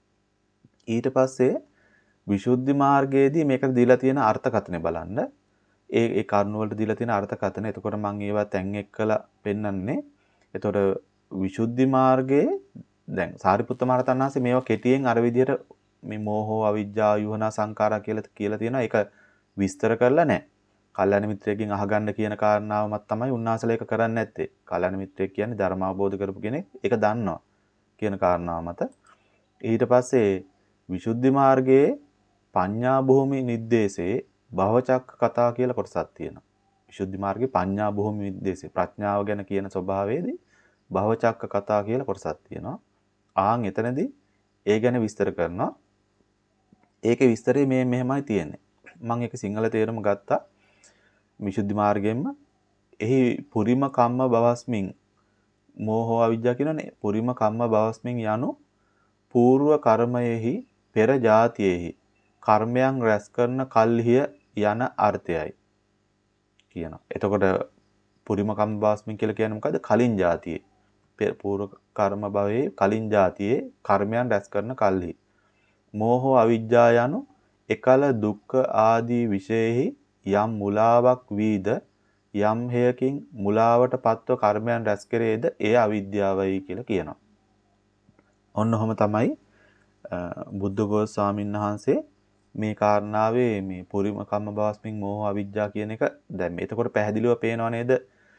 ඊට පස්සේ විසුද්ධි මාර්ගයේදී මේකට දීලා තියෙන අර්ථකථනය බලන්න. ඒ ඒ කරුණ වලට දීලා තියෙන අර්ථකථන. එතකොට මම ඒවා තැන් එක්කලා පෙන්නන්නේ. එතකොට විසුද්ධි මාර්ගයේ දැන් සාරිපුත්ත මහ රහතන් වහන්සේ මේවා කෙටියෙන් අර විදිහට මේ මෝහෝ අවිජ්ජා යුහනා සංඛාරා කියලා කියලා තියෙනවා. ඒක විස්තර කරලා නැහැ. කල්‍යාණ මිත්‍රයෙක්ගෙන් අහගන්න කියන කාරණාවමත් තමයි උන්වහන්සේලා ඒක කරන්නේ නැත්තේ. කල්‍යාණ මිත්‍රයෙක් කියන්නේ ධර්ම අවබෝධ කරපු කෙනෙක්. ඒක දන්නවා කියන කාරණාව මත. ඊට පස්සේ විසුද්ධි මාර්ගයේ පඤ්ඤා භූමි නිද්දේශේ භවචක්ක කතා කියලා කොටසක් තියෙනවා. විසුද්ධි මාර්ගයේ පඤ්ඤා භූමි නිද්දේශේ ප්‍රඥාව ගැන කියන ස්වභාවයේදී භවචක්ක කතා කියලා කොටසක් තියෙනවා. ආන් එතනදී ඒ ගැන විස්තර කරනවා. ඒකේ විස්තරේ මේ මෙහෙමයි තියෙන්නේ. මම ඒක සිංහල තේරුම ගත්තා. විසුද්ධි මාර්ගයෙන්ම එහි පුරිම කම්ම බවස්මින් මෝහෝ අවිජ්ජා කියනනේ පුරිම කම්ම බවස්මින් යනු పూర్ව කර්මයෙහි පෙර જાතියෙහි කර්මයන් රැස් කරන කල්හිය යන අර්ථයයි කියනවා. එතකොට පුරිම කම්ම බවස්මින් කියලා කියන්නේ මොකද්ද? කලින් જાතියේ పూర్ව කර්ම භවයේ කලින් જાතියේ කර්මයන් රැස් කරන කල්හි මෝහෝ අවිජ්ජා යනු එකල දුක්ඛ ආදී විශේෂෙහි යම් මුලාවක් වීද යම් හේයකින් මුලාවට පත්ව කර්මයන් රැස් කෙරේද ඒ අවිද්‍යාවයි කියලා කියනවා. ඔන්න ඔහම තමයි බුද්ධඝෝෂ ස්වාමීන් වහන්සේ මේ කාරණාවේ මේ පුරිම කම්ම බවස්මින් මෝහ අවිජ්ජා කියන එක දැන් මේ එතකොට පැහැදිලිව පේනව නේද?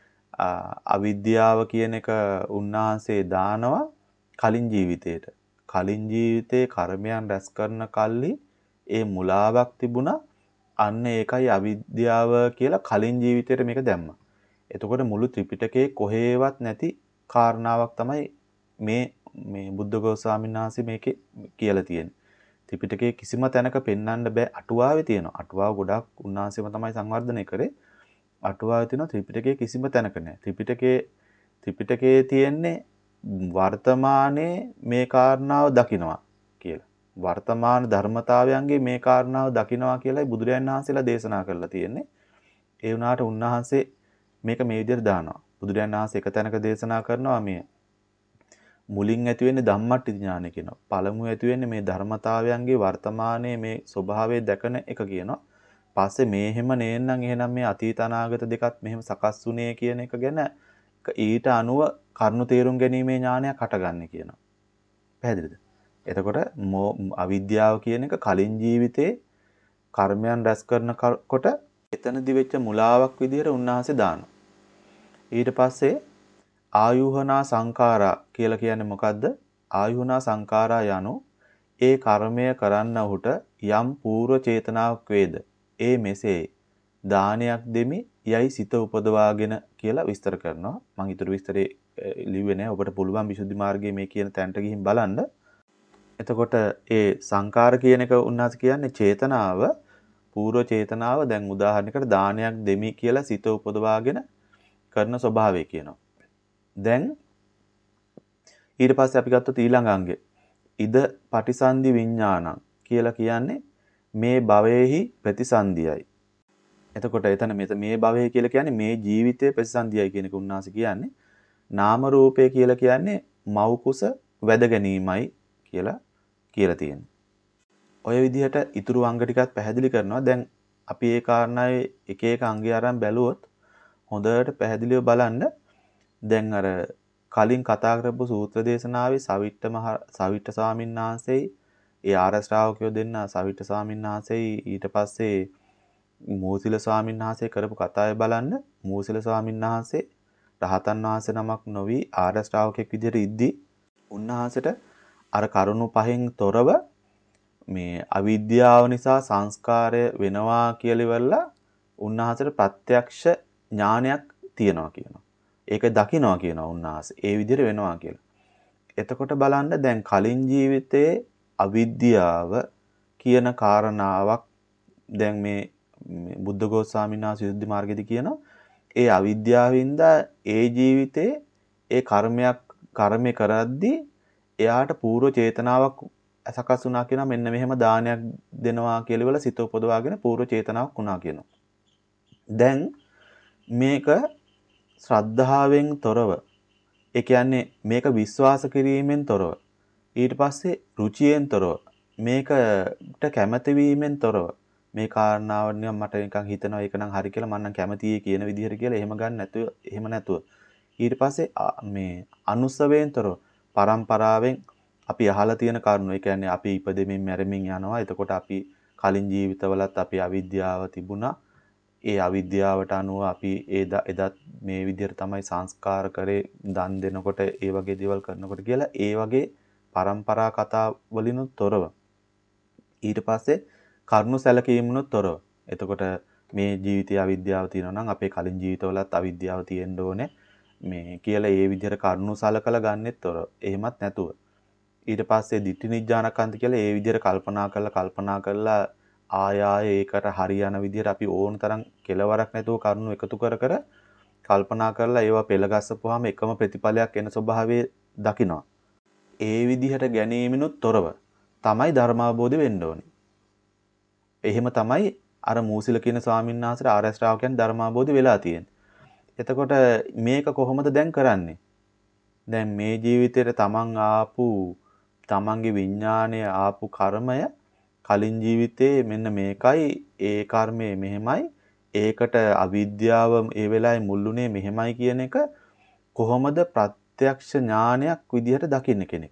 අවිද්‍යාව කියන එක උන්වහන්සේ දානවා කලින් ජීවිතේට. කලින් ජීවිතේ කර්මයන් රැස් කරන කල්හි ඒ මුලාවක් තිබුණා. අන්න ඒකයි අවිද්‍යාව කියලා කලින් ජීවිතේට මේක දැම්මා. එතකොට මුළු ත්‍රිපිටකයේ කොහේවත් නැති කාරණාවක් තමයි මේ මේ බුද්ධඝෝෂ ස්වාමීන් වහන්සේ මේකේ කියලා තියෙන්නේ. ත්‍රිපිටකයේ කිසිම තැනක පෙන්වන්න බෑ. අටුවාවේ තියෙනවා. අටුවාව ගොඩක් උන්වහන්සේම තමයි සංවර්ධනය කරේ. අටුවාවේ තියෙනවා ත්‍රිපිටකයේ කිසිම තැනක නැහැ. ත්‍රිපිටකයේ ත්‍රිපිටකයේ තියෙන්නේ වර්තමානයේ මේ කාරණාව දකිනවා කියලා. වර්තමාන ධර්මතාවයන්ගේ මේ කාරණාව දකිනවා කියලායි බුදුරජාණන් වහන්සේලා දේශනා කරලා තියෙන්නේ. ඒ වුණාට උන්වහන්සේ මේක මේ විදිහට දානවා. බුදුරජාණන් වහන්සේ එක තැනක දේශනා කරනවා මේ මුලින් ඇති වෙන්නේ ධම්මට්ටි ඥානය කියනවා. පළමුව ඇති වෙන්නේ මේ ධර්මතාවයන්ගේ වර්තමානයේ මේ ස්වභාවය දැකන එක කියනවා. පස්සේ මේ හැම නේන්නම් එහෙනම් මේ අතීත අනාගත දෙකත් මෙහෙම සකස් වුණේ කියන එක ගැන ඊට අනුව කරුණු තේරුම් ගැනීමේ ඥානයක් හටගන්නේ කියනවා. පැහැදිලිද? එතකොට අවිද්‍යාව කියන එක කලින් ජීවිතේ කර්මයන් රැස් කරනකොට එතනදි වෙච්ච මුලාවක් විදිහට උන්වහන්සේ දානවා. ඊට පස්සේ ආයුහනා සංඛාරා කියලා කියන්නේ මොකද්ද? ආයුහනා සංඛාරා යනු ඒ කර්මය කරන්නහුට යම් పూర్ව චේතනාවක් වේද. ඒ මෙසේ දානයක් දෙමි යයි සිත උපදවාගෙන කියලා විස්තර කරනවා. මම ඊටු විස්තරේ ලිව්වේ නැහැ. ඔබට පුළුවන් විසුද්ධි මාර්ගයේ මේ කියන තැනට ගිහින් බලන්න. එතකොට ඒ සංකාර කියන එක උන්වහන්සේ කියන්නේ චේතනාව, పూర్ව චේතනාව දැන් උදාහරණයකට දානයක් දෙමි කියලා සිත උපදවාගෙන කරන ස්වභාවය කියනවා. දැන් ඊට පස්සේ අපි ගත්තොත් ඊළඟ අංගෙ ඉද පටිසන්ධි විඥානං කියලා කියන්නේ මේ භවයේහි ප්‍රතිසන්දියයි. එතකොට එතන මේ භවය කියලා කියන්නේ මේ ජීවිතයේ ප්‍රතිසන්දියයි කියන එක උන්වහන්සේ කියන්නේ. නාම රූපය කියලා කියන්නේ මව් කුස වැද ගැනීමයි කියලා කියලා තියෙනවා. ඔය විදිහට ඊතුරු අංග ටිකත් පැහැදිලි කරනවා. දැන් අපි ඒ කාරණාවේ එක එක අංගය අරන් බැලුවොත් හොඳට පැහැදිලිව බලන්න. දැන් අර කලින් කතා කරපු සූත්‍ර දේශනාවේ සවිට්ඨ මහ සවිට්ඨ ස්වාමීන් වහන්සේයි ඒ ආර්ය ශ්‍රාවකයෝ දෙන්න සවිට්ඨ ස්වාමීන් වහන්සේයි ඊට පස්සේ මූසිල ස්වාමීන් වහන්සේ කරපු කතාවේ බලන්න මූසිල ස්වාමීන් වහන්සේ රහතන් වහන්සේ නමක් නොවි ආර්ය ශ්‍රාවකෙක් විදිහට ඉද්දි උන්වහන්සේට අර කරුණු පහෙන් තොරව මේ අවිද්‍යාව නිසා සංස්කාරය වෙනවා කියලා ඉවරලා උන්වහන්සේට ප්‍රත්‍යක්ෂ ඥානයක් තියෙනවා කියනවා. ඒක දකිනවා කියනවා උන්වහන්සේ. ඒ විදිහට වෙනවා කියලා. එතකොට බලන්න දැන් කලින් ජීවිතයේ අවිද්‍යාව කියන කාරණාවක් දැන් මේ බුද්ධඝෝෂ ස්වාමීන් වහන්සේ විසුද්ධි මාර්ගයේදී කියනවා. ඒ අවිද්‍යාවින්ද ඒ ජීවිතේ ඒ කර්මයක් කර්මේ කරද්දී එයාට පූර්ව චේතනාවක් සකස් වුණා කියනවා. මෙන්න මෙහෙම දානයක් දෙනවා කියලා වල සිත උපදවාගෙන පූර්ව චේතනාවක් වුණා කියනවා. දැන් මේක ශ්‍රද්ධාවෙන් තොරව ඒ කියන්නේ මේක විශ්වාස කිරීමෙන් තොරව ඊට පස්සේ රුචියෙන් තොරව මේකට කැමති වීමෙන් තොරව මේ කාරණාව නිකන් මට නිකන් හිතෙනවා ඒක නම් හරි කියලා මම නම් කැමතියි කියන විදිහට කියලා එහෙම ගන්න නැතුව එහෙම නැතුව ඊට පස්සේ මේ අනුසවයෙන් තොරව පරම්පරාවෙන් අපි අහලා තියෙන කරුණු ඒ කියන්නේ අපි ඉපදෙමින් මැරෙමින් යනවා එතකොට අපි කලින් ජීවිතවලත් අපි අවිද්‍යාව තිබුණා ඒ අවිද්‍යාවට අනුව අපි එදත් මේ විදිහට තමයි සංස්කාර කරේ දන් දෙනකොට ඒ වගේ දේවල් කරනකොට කියලා ඒ වගේ පරම්පරා කතා වලිනුත් තොරව ඊට පස්සේ කරුණු සැලකීමනුත් තොරව එතකොට මේ ජීවිතයේ අවිද්‍යාව තියෙනවා නම් අපේ කලින් ජීවිතවලත් අවිද්‍යාව තියෙන්න ඕනේ මේ කියලා ඒ විදිහට කරුණු සලකලා ගන්නෙත් තොරව එහෙමත් නැතුව ඊට පස්සේ ditthi nijjanakanti කියලා ඒ විදිහට කල්පනා කරලා කල්පනා කරලා ආය ආය ඒකට හරියන විදිහට අපි ඕන තරම් කෙලවරක් නැතුව කරුණු එකතු කර කර කල්පනා කරලා ඒවා පෙළගස්සපුවාම එකම ප්‍රතිඵලයක් එන ස්වභාවය දකිනවා. ඒ විදිහට ගැනීමිනුත් තොරව තමයි ධර්මාබෝධය වෙන්න ඕනේ. එහෙම තමයි අර මූසිල කියන ස්වාමීන් වහන්සේට ආර්ය ශ්‍රාවකයන් ධර්මාබෝධය වෙලා තියෙන්නේ. එතකොට මේක කොහොමද දැන් කරන්නේ? දැන් මේ ජීවිතේට තමන් ආපු තමන්ගේ විඥාණය ආපු කර්මය කලින් ජීවිතේ මෙන්න මේකයි ඒ කර්මය මෙහෙමයි ඒකට අවිද්‍යාව ඒ වෙලාවේ මුල්ුනේ මෙහෙමයි කියන එක කොහොමද ප්‍රත්‍යක්ෂ ඥානයක් විදිහට දකින්න කෙනෙක්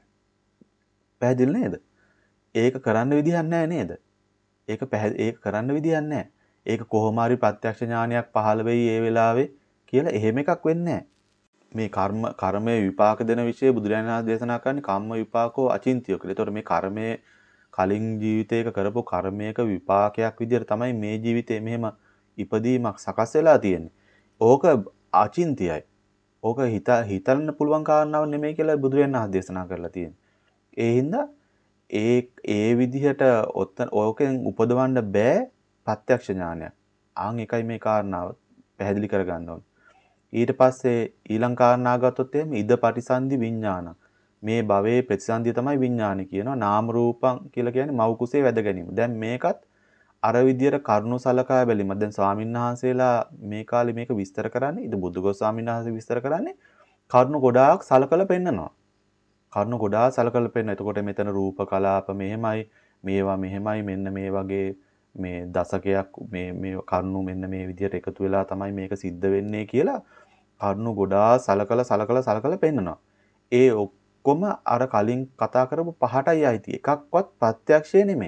පැහැදිලි නේද? ඒක කරන්න විදිහක් නැහැ නේද? ඒක ඒක කරන්න විදිහක් නැහැ. ඒක කොහොම හරි ප්‍රත්‍යක්ෂ ඥානයක් පහළ වෙයි ඒ වෙලාවේ කියලා එහෙම එකක් වෙන්නේ නැහැ. මේ කර්ම කර්මයේ විපාක දෙන વિશે බුදුරජාණන් වහන්සේ දේශනා කරන්නේ කම්ම විපාකෝ අචින්තියෝ කියලා. ඒතකොට මේ කර්මයේ කලින් ජීවිතයක කරපු කර්මයක විපාකයක් විදිහට තමයි මේ ජීවිතේ මෙහෙම ඉපදීමක් සකස් වෙලා තියෙන්නේ. ඕක අචින්තියයි. ඕක හිත හිතන්න පුළුවන් කාරණාවක් නෙමෙයි කියලා බුදුරජාණන් වහන්සේ දේශනා කරලා තියෙන්නේ. ඒ හින්දා ඒ ඒ විදිහට ඕකෙන් උපදවන්න බෑ ප්‍රත්‍යක්ෂ ඥානයක්. ආන් එකයි මේ කාරණාව පැහැදිලි කරගන්න ඕනේ. ඊට පස්සේ ඊළඟ කාරණා ගත්තොත් එහෙම ඉද පටිසන්ධි විඥාන. මේ භවයේ ප්‍රතිසන්ධිය තමයි විඥානි කියනවා. නාම රූපං කියලා කියන්නේ මව් කුසේ වැද ගැනීම. දැන් මේකත් අර විදියට කරුණු සලකා බැලීම. දැන් ස්වාමීන් වහන්සේලා මේ කාලේ මේක විස්තර කරන්නේ ඉද බුදුගොස් ස්වාමීන් වහන්සේ විස්තර කරන්නේ කරුණු ගොඩාක් සලකලා පෙන්නනවා. කරුණු ගොඩාක් සලකලා පෙන්නන. එතකොට මෙතන රූප කලාප මෙහෙමයි, මේවා මෙහෙමයි, මෙන්න මේ වගේ මේ දශකයක් මේ මේ කරුණු මෙන්න මේ විදියට එකතු වෙලා තමයි මේක සිද්ධ වෙන්නේ කියලා කරුණු ගොඩාක් සලකලා සලකලා සලකලා පෙන්නනවා. ඒ ඔක්කොම අර කලින් කතා කරපු පහටයි ආйти. එකක්වත් ප්‍රත්‍යක්ෂය නෙමෙයි.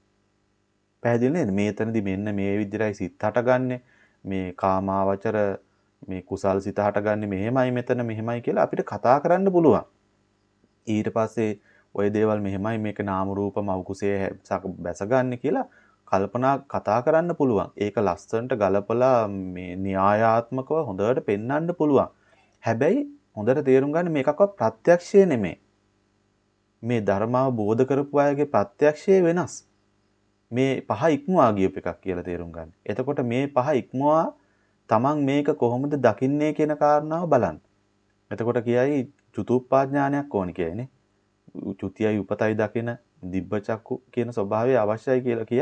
පැහැදිලි නේද? මේතනදී මෙන්න මේ විදිහටයි සිත් හටගන්නේ. මේ කාමාවචර මේ කුසල් සිත හටගන්නේ මෙහෙමයි මෙතන මෙහෙමයි කියලා අපිට කතා කරන්න පුළුවන්. ඊට පස්සේ ওই දේවල් මෙහෙමයි මේක නාම රූප මව කුසේ බැසගන්නේ කියලා කල්පනා කතා කරන්න පුළුවන්. ඒක ලස්සනට ගලපලා මේ න්‍යායාත්මකව හොඳට පෙන්වන්න පුළුවන්. හැබැයි හොඳට තේරුම් ගන්න මේකක්වත් ප්‍රත්‍යක්ෂය නෙමෙයි. මේ ධර්මාව බෝධ කරපු අයගේ ප්‍රත්‍යක්ෂය වෙනස්. මේ පහ ඉක්මවා ගියප එකක් කියලා තේරුම් ගන්න. එතකොට මේ පහ ඉක්මවා තමන් මේක කොහොමද දකින්නේ කියන කාරණාව බලන්න. එතකොට කියයි චුතුප්පාඥානයක් ඕනි කියයිනේ. චුතියයි උපතයි දකින දිබ්බ චක්කු කියන ස්වභාවය අවශ්‍යයි කියලා කියයි.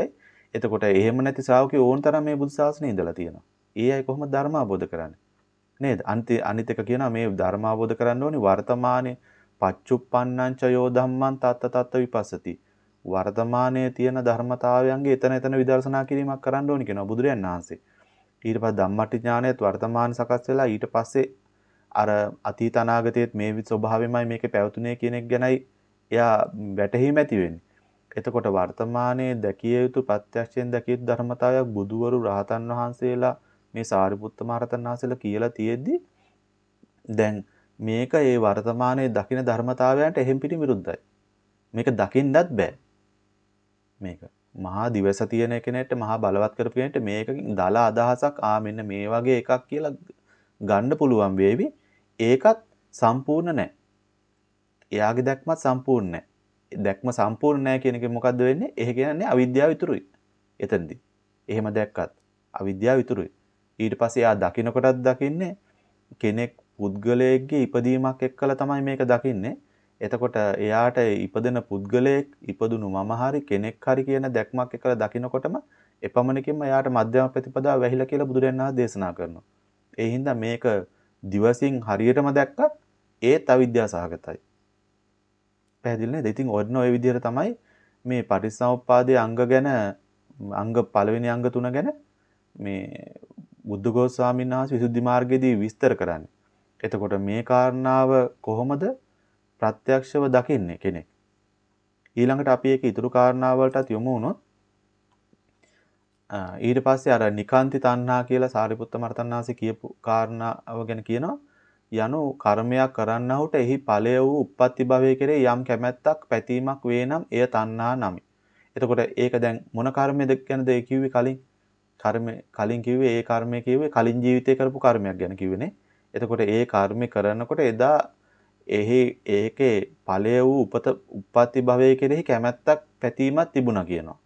එතකොට එහෙම නැති ශ්‍රාවකයෝ ඕන තරම් මේ බුදු සාසනේ ඉඳලා තියෙනවා. ඒ අය කොහොමද ධර්ම අවබෝධ කරන්නේ? නේද? අන්ති අනිත් එක කියනවා මේ ධර්ම අවබෝධ කරන්න ඕනි වර්තමානයේ පච්චුප්පන්නං ච යෝ ධම්මං තත්ත තත්ත විපස්සති. වර්තමානයේ තියෙන ධර්මතාවයන්ගේ එතන එතන විදර්ශනා කිරීමක් කරන්න ඕනි කියනවා බුදුරයන් වහන්සේ. ඊට පස්සේ ධම්මටි ඥානයත් වර්තමාන සකස් වෙලා ඊට පස්සේ අර අතීත අනාගතයේත් මේ ස්වභාවයමයි මේකේ පැවතුනේ කියන එක ගැනයි එයා වැටහීම ඇති වෙන්නේ. එතකොට වර්තමානයේ දැකිය යුතු ප්‍රත්‍යක්ෂයෙන් දැකිය යුතු ධර්මතාවයක් බුදුවරු රහතන් වහන්සේලා මේ සාරිපුත්ත මහ රහතන් වහන්සේලා කියලා තියෙද්දි දැන් මේක ඒ වර්තමානයේ දකින ධර්මතාවයන්ට එහෙම් පිටි විරුද්ධයි. මේක දකින්නත් බෑ. මේක මහා දිවස තියෙන කෙනෙක්ට මහා බලවත් කරපු කෙනෙක්ට මේකකින් දල අදහසක් ආ මෙන්න මේ වගේ එකක් කියලා ගන්න පුළුවන් වේවි. ඒකත් සම්පූර්ණ නැහැ. එයාගේ දැක්මත් සම්පූර්ණ නැහැ. දැක්ම සම්පූර්ණ නැහැ කියන එක මොකද්ද වෙන්නේ? ඒ කියන්නේ අවිද්‍යාව ඉතුරුයි. එතනදී. එහෙම දැක්කත් අවිද්‍යාව ඉතුරුයි. ඊට පස්සේ එයා දකින්න කොටත් දකින්නේ කෙනෙක් පුද්ගලයෙක්ගේ ඉපදීමක් එක්කලා තමයි මේක දකින්නේ. එතකොට එයාට ඉපදෙන පුද්ගලයෙක් ඉපදුණු මම හරි කෙනෙක් හරි කියන දැක්මක් එක්කලා දකින්නකොටම එපමණකින්ම එයාට මධ්‍යම ප්‍රතිපදාව වැහිලා කියලා බුදුරජාණන් වහන්සේ දේශනා කරනවා. ඒ හින්දා මේක දිවසින් හරියටම දැක්කත් ඒත් අවිද්‍යාව සහගතයි. පැහැදිලි නේද? ඉතින් ඔන්න ඔය විදිහට තමයි මේ පටිච්චසමුප්පාදයේ අංග ගැන අංග පළවෙනි අංග තුන ගැන මේ බුද්ධඝෝෂ ස්වාමීන් වහන්සේ විසුද්ධි මාර්ගයේදී විස්තර කරන්නේ. එතකොට මේ කාරණාව කොහොමද ප්‍රත්‍යක්ෂව දකින්නේ කෙනෙක්? ඊළඟට අපි ඒක ඊතුරු කාරණා වලටත් යොමු වුණොත් ඊට පස්සේ අර නිකාන්ති තණ්හා කියලා සාරිපුත්ත මහරහතන් වහන්සේ කියපු කාරණාව ගැන කියනවා යනු කර්මයක් කරන්නහුට එහි ඵලය වූ උප්පත්ති භවයේ කෙරේ යම් කැමැත්තක් පැතීමක් වේ නම් එය තණ්හා නමි. එතකොට ඒක දැන් මොන කර්මයේද ගැනද ඒ කිව්වේ කලින්? කර්ම කලින් කිව්වේ ඒ කර්මය කිව්වේ කලින් ජීවිතේ කරපු කර්මයක් ගැන කිව්වේනේ. එතකොට ඒ කර්මය කරනකොට එදා එහි ඒකේ ඵලය වූ උපත උප්පත්ති භවයේ කෙරෙහි කැමැත්තක් පැතීමක් තිබුණා කියනවා.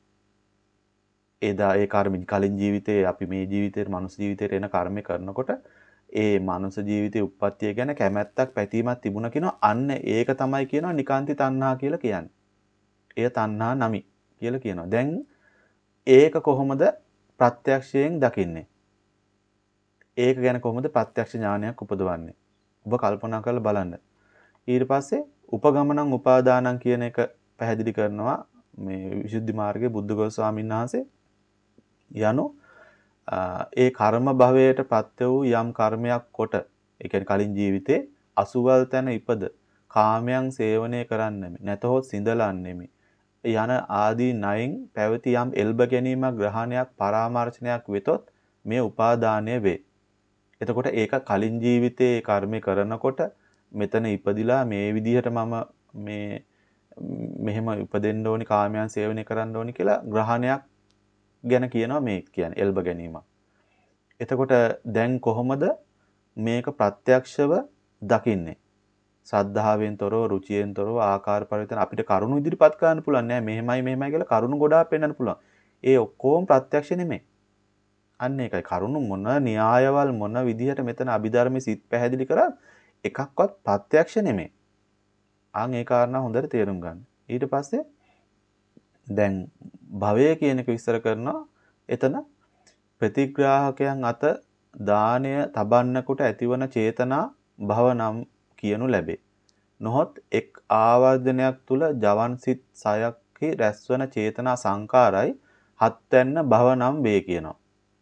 එදා ඒ කර්ම කලින් ජීවිතේ අපි මේ ජීවිතේ මනුස්ස ජීවිතේට එන කර්ම කරනකොට ඒ මනුස්ස ජීවිතේ උප්පත්තිය ගැන කැමැත්තක් පැතීමක් තිබුණා කියනවා. අන්න ඒක තමයි කියනවා නිකාන්ති තණ්හා කියලා කියන්නේ. එය තණ්හා නමි කියලා කියනවා. දැන් ඒක කොහොමද ප්‍රත්‍යක්ෂයෙන් දකින්නේ? ඒක ගැන කොහොමද ප්‍රත්‍යක්ෂ ඥානයක් උපදවන්නේ? ඔබ කල්පනා කරලා බලන්න. ඊට පස්සේ උපගමනං උපාදානං කියන එක පැහැදිලි කරනවා මේ විසුද්ධි මාර්ගයේ බුද්ධඝෝෂ ස්වාමීන් වහන්සේ. යනු ඒ කර්ම භවයට ප්‍රත්‍ය වූ යම් කර්මයක් කොට ඒ කියන්නේ කලින් ජීවිතේ අසුවල් තැන ඉපද කාමයන් සේවනය කරන්නෙමි නැතහොත් සිඳලන්නෙමි යන ආදී නයින් පැවති යම් එල්බ ගැනීමක් ග්‍රහණයක් පරාමර්ශනයක් වෙතොත් මේ උපාදානය වේ. එතකොට ඒක කලින් ජීවිතේ කර්ම කරනකොට මෙතන ඉපදිලා මේ විදිහට මම මේ මෙහෙම ඉපදෙන්න ඕනි කාමයන් සේවනය කරන්න ඕනි කියලා ග්‍රහණයක් ගැන කියනවා මේ කියන්නේ එල්බ ගැනීම. එතකොට දැන් කොහොමද මේක ප්‍රත්‍යක්ෂව දකින්නේ? සද්ධාවෙන් තොරව, රුචියෙන් තොරව, ආකාර පරිවිතන අපිට කරුණු ඉදිරිපත් කරන්න පුළුවන් නෑ. මෙහෙමයි මෙහෙමයි කියලා කරුණු ගොඩාක් පෙන්වන්න පුළුවන්. ඒ ඔක්කොම ප්‍රත්‍යක්ෂ නෙමෙයි. අන්න ඒකයි කරුණු මොන න්‍යායවල් මොන විදිහට මෙතන අභිධර්මයේ සිත් පැහැදිලි කරා එකක්වත් ප්‍රත්‍යක්ෂ නෙමෙයි. ආන් ඒ කාරණා හොඳට තේරුම් ගන්න. ඊට පස්සේ දැන් භවය කියන එක විස්තර කරනවා. එතන ප්‍රතිග්‍රාහකයන් අත දානය තබන්නකොට ඇතිවන චේතනා භව නම් කියනු ලැබේ. නොහොත් එක් ආවර්ජනයක් තුල ජවන් සිත් සයක්හි රැස්වන චේතනා සංකාරයි හත්වැන්න භව නම් වේ කියනවා.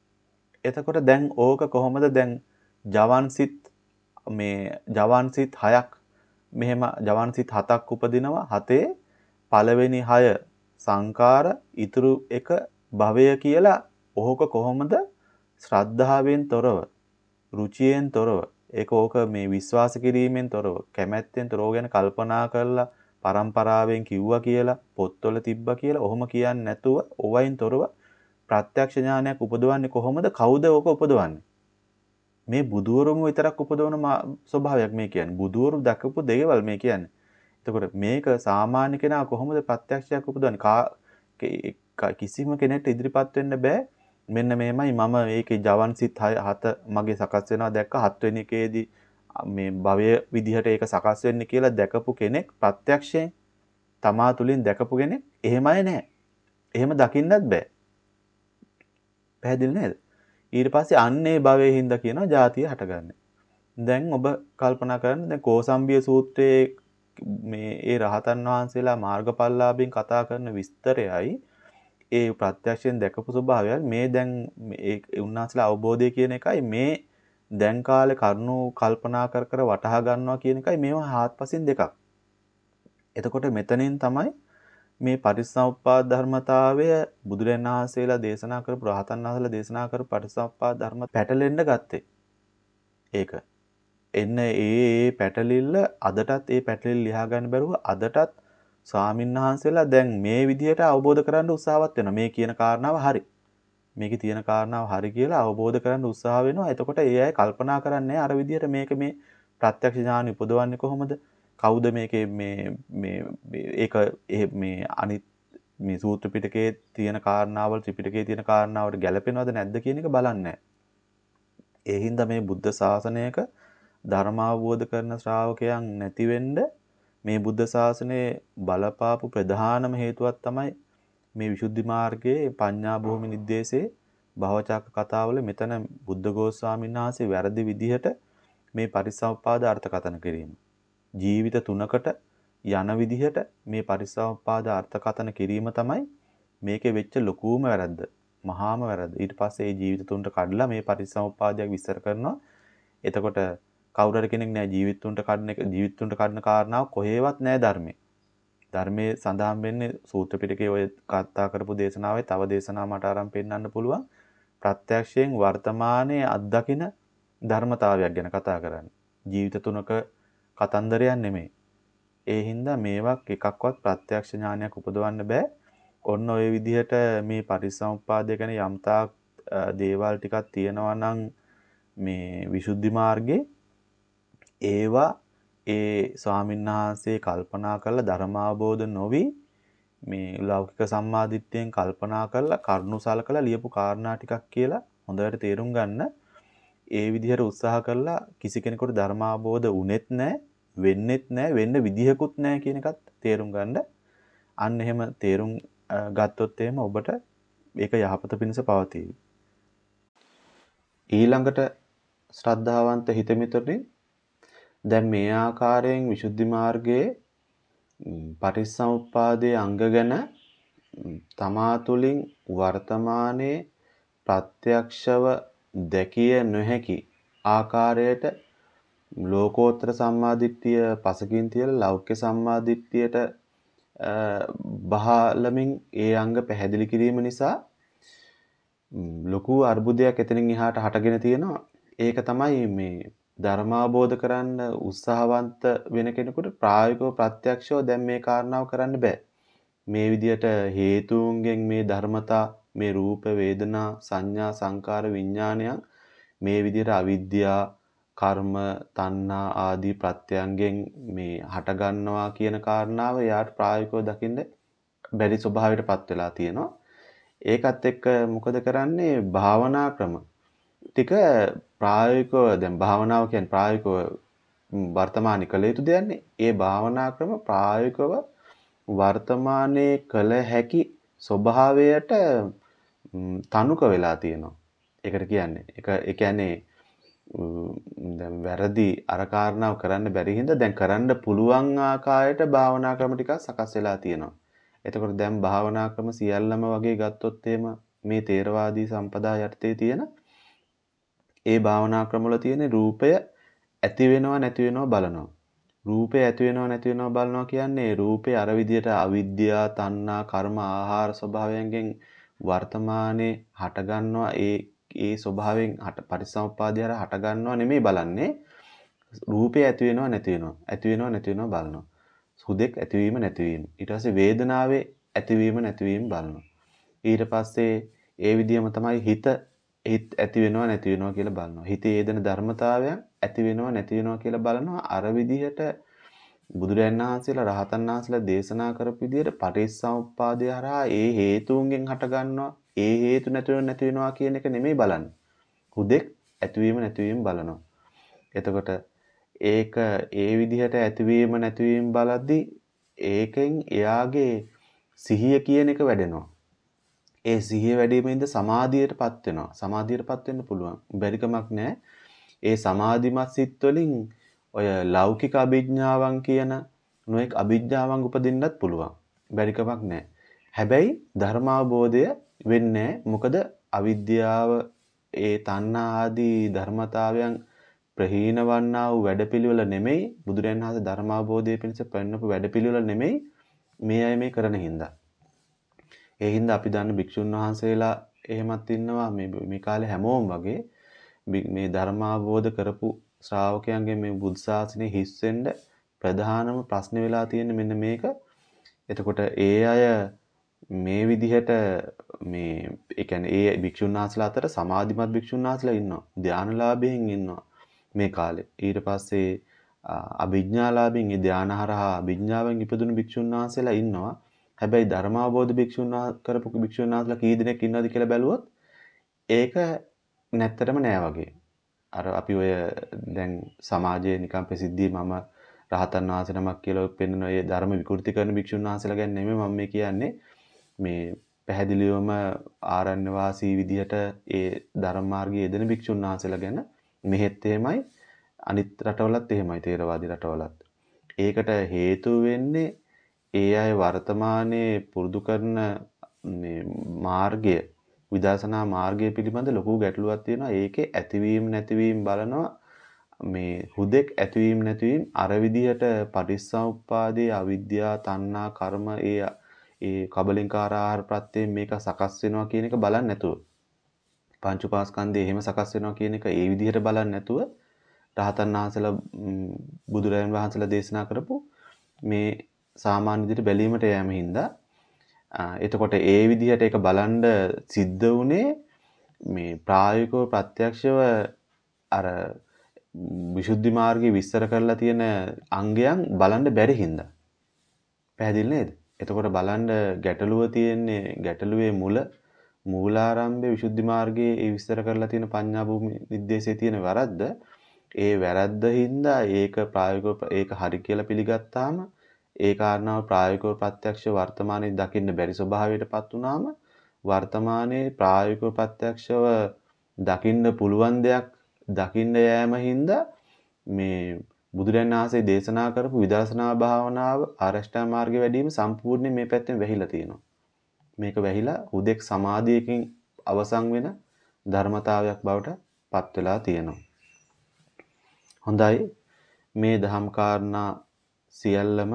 එතකොට දැන් ඕක කොහොමද දැන් ජවන් සිත් මේ ජවන් සිත් හයක් මෙහෙම ජවන් සිත් හතක් උපදිනවා. හතේ පළවෙනි හය සංකාර ඉතුරු එක භවය කියලා ඕක කොහොමද ශ්‍රද්ධාවෙන් තොරව රුචියෙන් තොරව ඒක ඕක මේ විශ්වාස කිරීමෙන් තොරව කැමැත්තෙන් තොරව ගැන කල්පනා කරලා පරම්පරාවෙන් කිව්වා කියලා පොත්වල තිබ්බා කියලා ඔහොම කියන්නේ නැතුව ඕවයින් තොරව ප්‍රත්‍යක්ෂ ඥානයක් උපදවන්නේ කොහොමද? කවුද ඕක උපදවන්නේ? මේ බුදුවරුම විතරක් උපදවන ස්වභාවයක් මේ කියන්නේ. බුදුවරු දක්වපු දේවල් මේ කියන්නේ. එතකොට මේක සාමාන්‍ය කෙනා කොහොමද ප්‍රත්‍යක්ෂයක් උපදවන්නේ? කිසිම කෙනෙක්ට ඉදිරිපත් වෙන්න බෑ. මෙන්න මෙහෙමයි මම ඒකේ ජවන් සිත් හත මගේ සකස් වෙනවා දැක්ක හත් වෙනි එකේදී මේ භවය විදිහට ඒක සකස් වෙන්නේ කියලා දැකපු කෙනෙක් ප්‍රත්‍යක්ෂයෙන් තමා තුලින් දැකපු කෙනෙක් එහෙමයි නැහැ. එහෙම දකින්නත් බෑ. පැහැදිලි නේද? ඊට පස්සේ අන්නේ භවයේ හින්දා කියනවා ජාතිය හටගන්නේ. දැන් ඔබ කල්පනා කරන්න දැන් කෝසම්බිය සූත්‍රයේ මේ ඒ රහතන් වහන්සේලා මාර්ගඵලලාභීන් කතා කරන විස්තරයයි ඒ ප්‍රත්‍යක්ෂයෙන් දැකපු ස්වභාවයයි මේ දැන් ඒ උන්වහන්සේලා අවබෝධය කියන එකයි මේ දැන් කාලේ කරුණු කල්පනා කර කර වටහා ගන්නවා කියන එකයි මේවා හාත්පසින් දෙකක්. එතකොට මෙතනින් තමයි මේ පටිච්චසමුප්පාද ධර්මතාවය බුදුරජාණන් වහන්සේලා දේශනා කරපු රහතන් වහන්සේලා දේශනා කරපු පටිච්චසමුප්පාද ධර්ම පැටලෙන්න ගත්තේ. ඒක. එන්න ඒ ඒ පැටලිල්ල අදටත් ඒ පැටලිල්ල ලියා ගන්න බැරුව අදටත් ස්වාමීන් වහන්සේලා දැන් මේ විදිහට අවබෝධ කරගන්න උත්සාහවත් වෙනවා. මේ කියන කාරණාව හරි. මේකේ තියෙන කාරණාව හරි කියලා අවබෝධ කරගන්න උත්සාහ වෙනවා. එතකොට ඒ අය කල්පනා කරන්නේ අර විදිහට මේක මේ ප්‍රත්‍යක්ෂ ඥාන උපදවන්නේ කොහොමද? කවුද මේකේ මේ මේ ඒක මේ අනිත් මේ සූත්‍ර පිටකයේ තියෙන කාරණාවල් ත්‍රිපිටකයේ තියෙන කාරණාවට ගැලපෙනවද නැද්ද කියන එක බලන්නේ. ඒ හින්දා මේ බුද්ධ ශාසනයක ධර්ම අවබෝධ කරන ශ්‍රාවකයන් නැති වෙන්න මේ බුද්ධ ශාසනයේ බලපාපු ප්‍රධානම හේතුවක් තමයි මේ විසුද්ධි මාර්ගයේ පඤ්ඤා භූමි නිर्देशේ භවචක්ක කතාවල මෙතන බුද්ධඝෝෂ ස්වාමීන් වහන්සේ වැරදි විදිහට මේ පරිසම්පාද අර්ථකථන කිරීම. ජීවිත තුනකට යන විදිහට මේ පරිසම්පාද අර්ථකථන කිරීම තමයි මේකේ වෙච්ච ලොකුම වැරද්ද. මහාම වැරද්ද. ඊට පස්සේ මේ ජීවිත තුනට කඩලා මේ පරිසම්පාදයක් විස්තර කරනවා. එතකොට කවුරු හරි කෙනෙක් නෑ ජීවිත තුනට කඩන එක ජීවිත තුනට කඩන කාරණාව කොහේවත් නෑ ධර්මයේ. ධර්මයේ සඳහන් වෙන්නේ සූත්‍ර පිටකයේ ඔය කතා කරපු දේශනාවේ තව දේශනා මට ආරම්භ පෙන්නන්න පුළුවන්. ප්‍රත්‍යක්ෂයෙන් වර්තමානයේ අත්දකින ධර්මතාවයක් ගැන කතා කරන්නේ. ජීවිත තුනක කතන්දරයක් නෙමෙයි. ඒ හින්දා මේවක් එකක්වත් ප්‍රත්‍යක්ෂ ඥානයක් උපදවන්න බෑ. ඔන්න ඔය විදිහට මේ පරිසම්පාදය ගැන යම්තාක් දේවල් ටිකක් තියෙනවා නම් මේ විසුද්ධි මාර්ගයේ ඒවා ඒ ස්වාමීන් වහන්සේ කල්පනා කරලා ධර්ම අවබෝධ නොවි මේ ලෞකික සම්මාදිට්ඨියෙන් කල්පනා කරලා කරුණු සලකලා ලියපු කාරණා ටිකක් කියලා හොඳට තේරුම් ගන්න. ඒ විදිහට උත්සාහ කළා කිසි කෙනෙකුට ධර්ම අවබෝධ වුනේත් නැහැ, වෙන්නෙත් නැහැ, වෙන්න විදිහකුත් නැහැ කියන එකත් තේරුම් ගන්න. අන්න එහෙම තේරුම් ගත්තොත් එහෙම ඔබට ඒක යහපත පිණිස පවතී. ඊළඟට ශ්‍රද්ධාවන්ත හිතමිතුනි දැන් මේ ආකාරයෙන් විසුද්ධි මාර්ගයේ පටිච්චසමුප්පාදයේ අංග ගැන තමා තුළින් වර්තමානයේ ප්‍රත්‍යක්ෂව දැකිය නොහැකි ආකාරයට ලෝකෝත්තර සම්මාදිට්ඨිය පසකින් තියලා ලෞකික සම්මාදිට්ඨියට බහලමින් ඒ අංග පැහැදිලි කිරීම නිසා ලොකු අර්බුදයක් එතනින් එහාට හටගෙන තියෙනවා. ඒක තමයි මේ ධර්මාබෝධ කරන්න උත්සාහවන්ත වෙන කෙනෙකුට ප්‍රායෝගිකව ප්‍රත්‍යක්ෂව දැන් මේ කාරණාව කරන්න බෑ. මේ විදියට හේතුන්ගෙන් මේ ධර්මතා මේ රූප වේදනා සංඥා සංකාර විඥානයන් මේ විදියට අවිද්‍යා කර්ම තණ්හා ආදී ප්‍රත්‍යයන්ගෙන් මේ හට ගන්නවා කියන කාරණාව යාට ප්‍රායෝගිකව දකින්න බැරි ස්වභාවයකටපත් වෙලා තියෙනවා. ඒකත් එක්ක මොකද කරන්නේ භාවනා ක්‍රම ටික ප්‍රායෝගිකව දැන් භාවනාව කියන්නේ ප්‍රායෝගිකව වර්තමානයේ කළ යුතු දෙයක්නේ. ඒ භාවනා ක්‍රම ප්‍රායෝගිකව වර්තමානයේ කළ හැකි ස්වභාවයට තනුක වෙලා තියෙනවා. ඒකට කියන්නේ ඒක ඒ කියන්නේ දැන් වැරදි අර කාරණාව කරන්න බැරි හින්දා දැන් කරන්න පුළුවන් ආකාරයට භාවනා ක්‍රම ටිකක් සකස් වෙලා තියෙනවා. එතකොට දැන් භාවනා ක්‍රම සියල්ලම වගේ ගත්තොත් එහෙම මේ තේරවාදී සම්පදා යටතේ තියෙන ඒ භාවනා ක්‍රමවල තියෙන රූපය ඇති වෙනව නැති වෙනව බලනවා. රූපය ඇති වෙනව නැති වෙනව බලනවා කියන්නේ රූපේ අර විදියට අවිද්‍යාව, තණ්හා, කර්ම, ආහාර ස්වභාවයෙන් වර්තමානයේ හට ගන්නවා. ඒ ඒ ස්වභාවයෙන් හට පරිසම්පාදය හර හට ගන්නවා නෙමෙයි බලන්නේ. රූපය ඇති වෙනව නැති වෙනව, ඇති වෙනව නැති වෙනව බලනවා. සුදෙක් ඇතිවීම නැතිවීම. ඊට පස්සේ වේදනාවේ ඇතිවීම නැතිවීම බලනවා. ඊට පස්සේ ඒ විදිහම තමයි හිත හිත ඇති වෙනව නැති වෙනව කියලා බලනවා. හිතේ යෙදෙන ධර්මතාවයන් ඇති වෙනව නැති වෙනව කියලා බලනවා. අර විදිහට බුදුරජාණන් වහන්සේලා රහතන් වහන්සේලා දේශනා කරපු විදිහට පටිච්චසමුප්පාදය හරහා ඒ හේතුන්ගෙන් හට ගන්නවා. ඒ හේතු නැති වෙනව නැති වෙනවා කියන එක නෙමෙයි බලන්නේ. හුදෙක් ඇතිවීම නැතිවීම බලනවා. එතකොට ඒක ඒ විදිහට ඇතිවීම නැතිවීම බලද්දී ඒකෙන් එයාගේ සිහිය කියන එක වැඩෙනවා. ඒ සිහිය වැඩිමෙන්ද සමාධියටපත් වෙනවා. සමාධියටපත් වෙන්න පුළුවන්. බැරිකමක් නැහැ. ඒ සමාධිමත් සිත් වලින් ඔය ලෞකික අභිඥාවන් කියන නොඑක් අභිඥාවන් උපදින්නත් පුළුවන්. බැරිකමක් නැහැ. හැබැයි ධර්මාවබෝධය වෙන්නේ මොකද අවිද්‍යාව ඒ තණ්හා ආදී ධර්මතාවයන් ප්‍රහීන වන්නා වූ වැඩපිළිවෙල නෙමෙයි බුදුරජාණන් වහන්සේ ධර්මාවබෝධය පිණිස පෙන්වපු වැඩපිළිවෙල නෙමෙයි මේ අය මේ කරන හින්දා. ඒ හින්දා අපි දන්න භික්ෂුන් වහන්සේලා එහෙමත් ඉන්නවා මේ මේ කාලේ හැමෝම වගේ මේ ධර්මාවබෝධ කරපු ශ්‍රාවකයන්ගේ මේ බුද්ධ ශාසනය හිස් වෙන්න ප්‍රධානම ප්‍රශ්නේ වෙලා තියෙන්නේ මෙන්න මේක. එතකොට ඒ අය මේ විදිහට මේ ඒ කියන්නේ ඒ භික්ෂුන් වහන්සේලා අතර සමාධිමත් භික්ෂුන් වහන්සේලා ඉන්නවා. ධානලාභයෙන් ඉන්නවා මේ කාලේ. ඊට පස්සේ අභිඥාලාභයෙන් ඒ ධානහරහා අභිඥාවෙන් ඉපදුණු භික්ෂුන් වහන්සේලා ඉන්නවා. හැබැයි ධර්මාවබෝධ භික්ෂුන් කරපු භික්ෂුන් වහන්සේලා කී දෙනෙක් ඉන්නවද කියලා බැලුවොත් ඒක නැත්තරම නෑ වගේ. අර අපි ඔය දැන් සමාජයේ නිකන් ප්‍රසිද්ධිය මම රහතන් වහන්සේ නමක් කියලා පෙන්වන ඒ ධර්ම විකෘති කරන භික්ෂුන් වහන්සේලා ගැන නෙමෙයි මම මේ කියන්නේ. මේ පැහැදිලිවම ආරණ්‍ය වාසී විදිහට ඒ ධර්ම මාර්ගයේ යෙදෙන භික්ෂුන් වහන්සේලා ගැන මෙහෙත් එහෙමයි අනිත් රටවලත් එහෙමයි තේරවාදී රටවලත්. ඒකට හේතු වෙන්නේ ඒ අය වර්තමානයේ පුරුදු කරන මේ මාර්ගය විදර්ශනා මාර්ගය පිළිබඳ ලොකු ගැටලුවක් තියෙනවා. ඒකේ ඇතිවීම නැතිවීම බලනවා මේ හුදෙක් ඇතිවීම නැතිවීම අර විදිහට පටිච්චසමුප්පාදයේ අවිද්‍යාව තණ්හා කර්ම ඒ ඒ කබලින්කාර ආහාර ප්‍රත්‍යයෙන් මේක සකස් වෙනවා කියන එක බලන්නේ නැතුව පංච උපාස්කන්ධය එහෙම සකස් වෙනවා කියන එක ඒ විදිහට බලන්නේ නැතුව රහතන් වහන්සේලා බුදුරජාණන් වහන්සේලා දේශනා කරපු මේ සාමාන්‍ය විදිහට බැලීමට යෑම හින්දා එතකොට ඒ විදිහට ඒක බලන්න සිද්ධ වුණේ මේ ප්‍රායෝගිකව ප්‍රත්‍යක්ෂව අර විසුද්ධි මාර්ගයේ විස්තර කරලා තියෙන අංගයන් බලන්න බැරි හින්දා. පැහැදිලි නේද? එතකොට බලන්න ගැටලුව තියෙන්නේ ගැටලුවේ මුල මූලාරම්භයේ විසුද්ධි මාර්ගයේ ඒ විස්තර කරලා තියෙන පඤ්ඤා භූමි නිर्देशයේ තියෙන වැරද්ද. ඒ වැරද්ද හින්දා ඒක ප්‍රායෝගිකව ඒක හරි කියලා පිළිගත්තාම ඒ කාරණාව ප්‍රායෝගිකව ප්‍රත්‍යක්ෂ වර්තමානයේ දකින්න බැරි ස්වභාවයටපත් වුනාම වර්තමානයේ ප්‍රායෝගිකව ප්‍රත්‍යක්ෂව දකින්න පුළුවන් දෙයක් දකින්න යෑම හින්දා මේ බුදුරජාණන් වහන්සේ දේශනා කරපු විදර්ශනා භාවනාව ආරෂ්ඨා මාර්ගයේ වැඩිම සම්පූර්ණයෙන් මේ පැත්තෙන් වැහිලා තියෙනවා. මේක වැහිලා හුදෙක් සමාධියකින් අවසන් වෙන ධර්මතාවයක් බවට පත් වෙලා තියෙනවා. හොඳයි මේ දහම් කාරණා සියල්ලම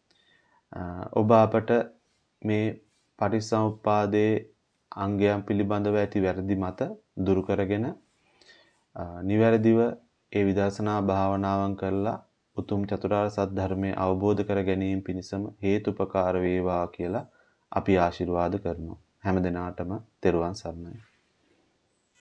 ඔබ අපට මේ පටිච්චසමුප්පාදයේ අංගයන් පිළිබඳව ඇති වැරදි මත දුරු කරගෙන නිවැරදිව ඒ විදර්ශනා භාවනාවන් කරලා උතුම් චතුරාර්ය සත්‍ය ධර්මය අවබෝධ කර ගැනීම පිණිසම හේතුපකාර වේවා කියලා අපි ආශිර්වාද කරනවා. හැම දිනාටම තෙරුවන් සරණයි.